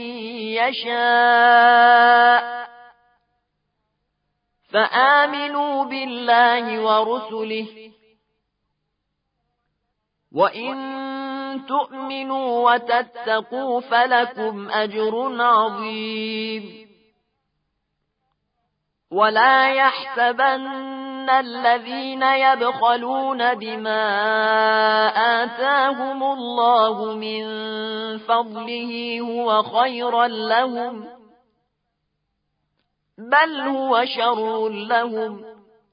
يشاء، فآمنوا بالله ورسله، وإن تؤمنوا وتتقوا فلكم أجر عظيم. ولا يحسبن الذين يبخلون بما آتاهم الله من فضله هو خيرا لهم، بل هو شر لهم،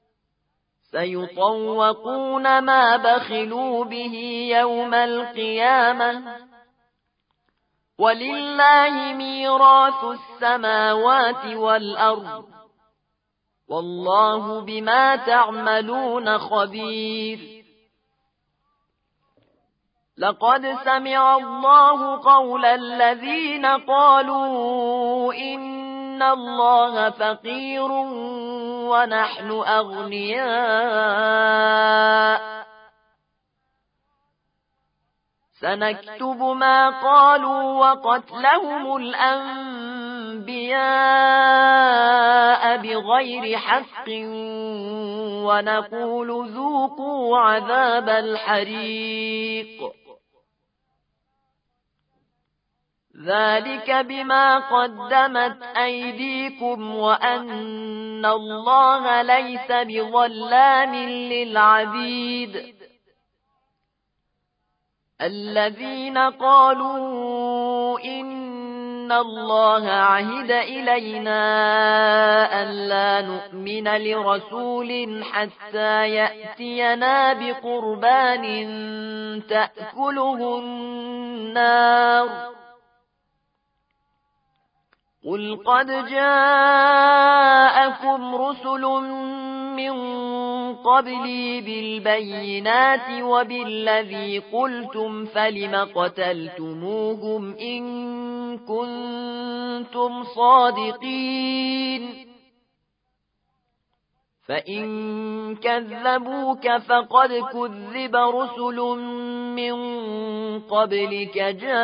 سيطوقون ما بخلوا به يوم القيامة، ولله ميراث السماوات والأرض، والله بما تعملون خبير. لقد سمع الله قول الذين قالوا إن الله فقير ونحن أغنياء، سنكتب ما قالوا وقتلهم الأنبياء بغير حق ونقول ذوقوا عذاب الحريق، ذلك بما قدمت أيديكم وأن الله ليس بظلام للعبيد. الذين قالوا إن الله عهد إلينا ألا نؤمن لرسول حتى يأتينا بقربان تأكله النار، قل قد جاءكم رسل من قبلي بالبينات وبالذي قلتم فلم قتلتموهم إن كنتم صادقين، فإن كذبوك فقد كذب رسل من قبلك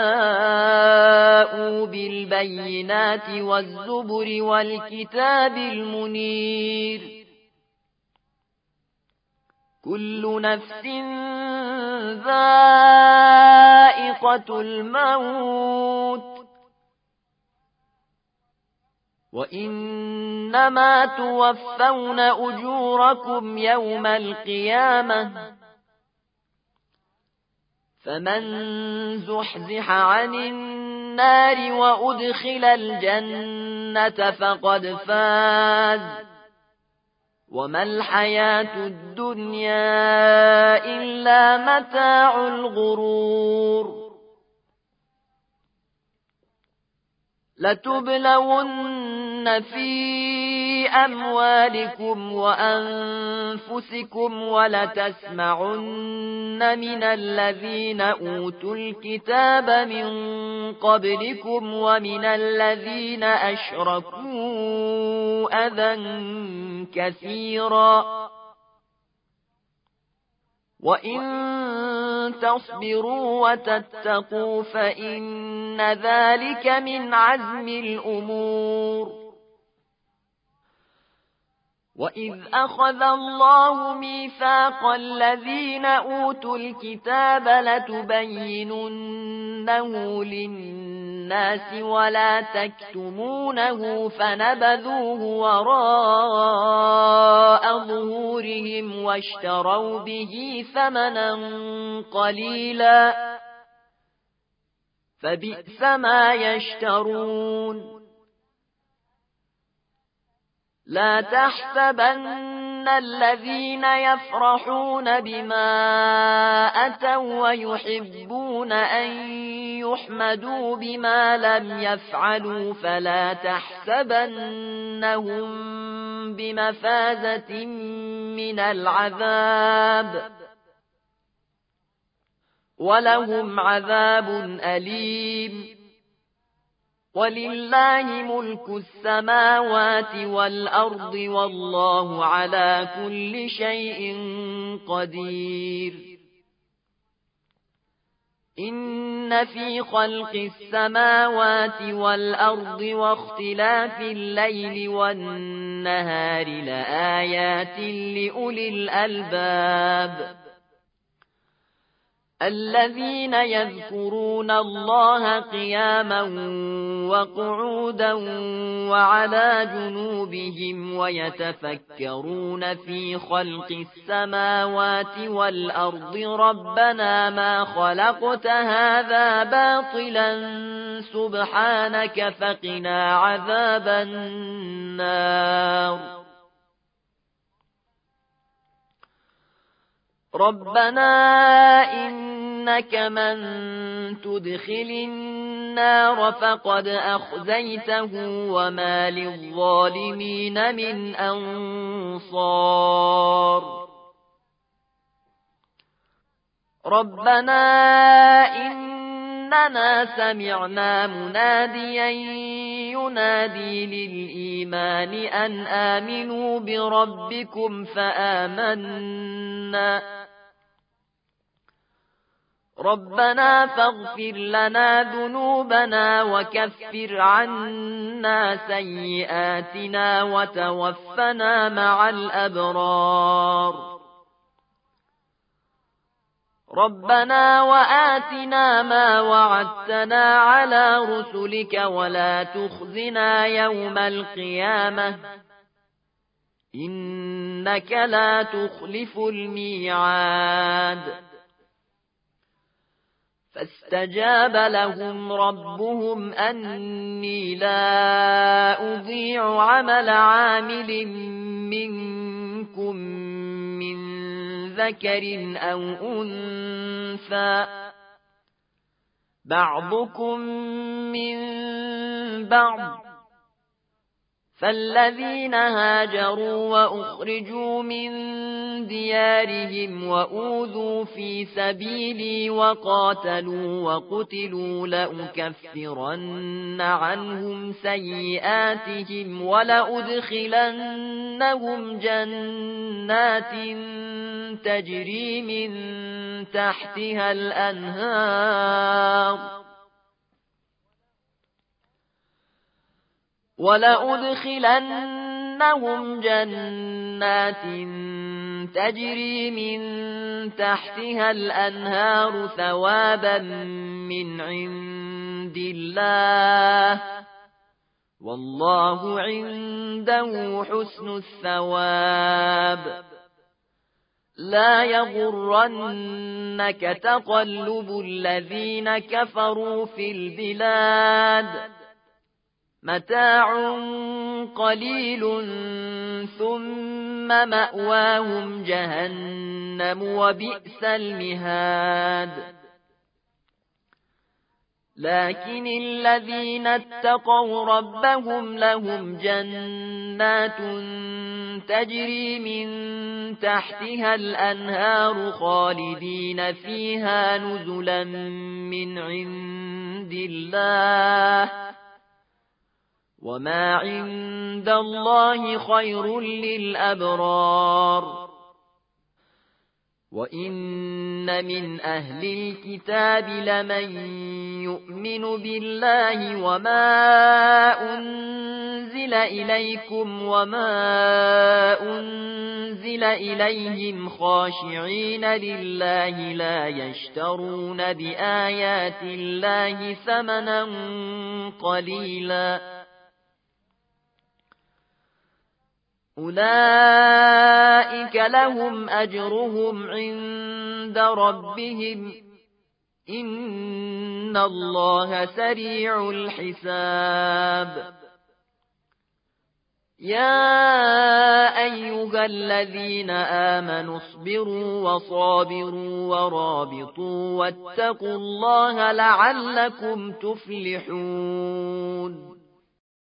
جاءوا بالبينات والزبر والكتاب المنير، كل نفس ذائقة الموت، وإنما توفون أجوركم يوم القيامة، فمن زحزح عن النار وأدخل الجنة فقد فاز، وما الحياة الدنيا إلا متاع الغرور. لتبلون في أموالكم وأنفسكم ولتسمعن من الذين أوتوا الكتاب من قبلكم ومن الذين أشركوا أذى كثيرا، وإن تصبروا وتتقوا فإن ذلك من عزم الأمور. وإذ أخذ الله ميثاق الذين أوتوا الكتاب لتبيننه للناس ولا تكتمونه فنبذوه وراء ظهورهم واشتروا به ثمنا قليلا فبئس ما يشترون. لا تحسبن الذين يفرحون بما أتوا ويحبون أن يحمدوا بما لم يفعلوا فلا تحسبنهم بمفازة من العذاب ولهم عذاب أليم. ولله ملك السماوات والأرض والله على كل شيء قدير. إن في خلق السماوات والأرض واختلاف الليل والنهار لآيات لأولي الألباب الذين يذكرون الله قياما وقعودا وعلى جنوبهم ويتفكرون في خلق السماوات والأرض ربنا ما خلقت هذا باطلا سبحانك فقنا عذاب النار. ربنا إنك من تدخل النار فقد أخزيته وما للظالمين من أنصار. ربنا إننا سمعنا مناديا ينادي للإيمان أن آمنوا بربكم فآمنا. ربنا فاغفر لنا ذنوبنا وكفر عنا سيئاتنا وتوفنا مع الأبرار. ربنا وآتنا ما وعدتنا على رسلك ولا تخزنا يوم القيامة إنك لا تخلف الميعاد. فاستجاب لهم ربهم أني لا أضيع عمل عامل منكم من ذكر أو أنثى بعضكم من بعض. فالذين هاجروا وأخرجوا من ديارهم وأوذوا في سبيلي وقاتلوا وقتلوا لأكفرن عنهم سيئاتهم ولأدخلنهم جنات تجري من تحتها الأنهار ولأدخلنهم جنات تجري من تحتها الأنهار ثوابا من عند الله والله عنده حسن الثواب. لا يغرنك تقلب الذين كفروا في البلاد متاع قليل ثم مأواهم جهنم وبئس المهاد. لكن الذين اتقوا ربهم لهم جنات تجري من تحتها الأنهار خالدين فيها نزلا من عند الله وما عند الله خير للأبرار. وَإِنَّ مِنْ أَهْلِ الْكِتَابِ لَمَن يُؤْمِنُ بِاللَّهِ وَمَا أُنزِلَ إِلَيْكُمْ وَمَا أُنزِلَ إِلَيْهِمْ خَاشِعِينَ لِلَّهِ لَا يَشْتَرُونَ بِآيَاتِ اللَّهِ ثَمَنًا قَلِيلًا. أولئك لهم أجرهم عند ربهم إن الله سريع الحساب. يا أيها الذين آمنوا اصبروا وصابروا ورابطوا واتقوا الله لعلكم تفلحون.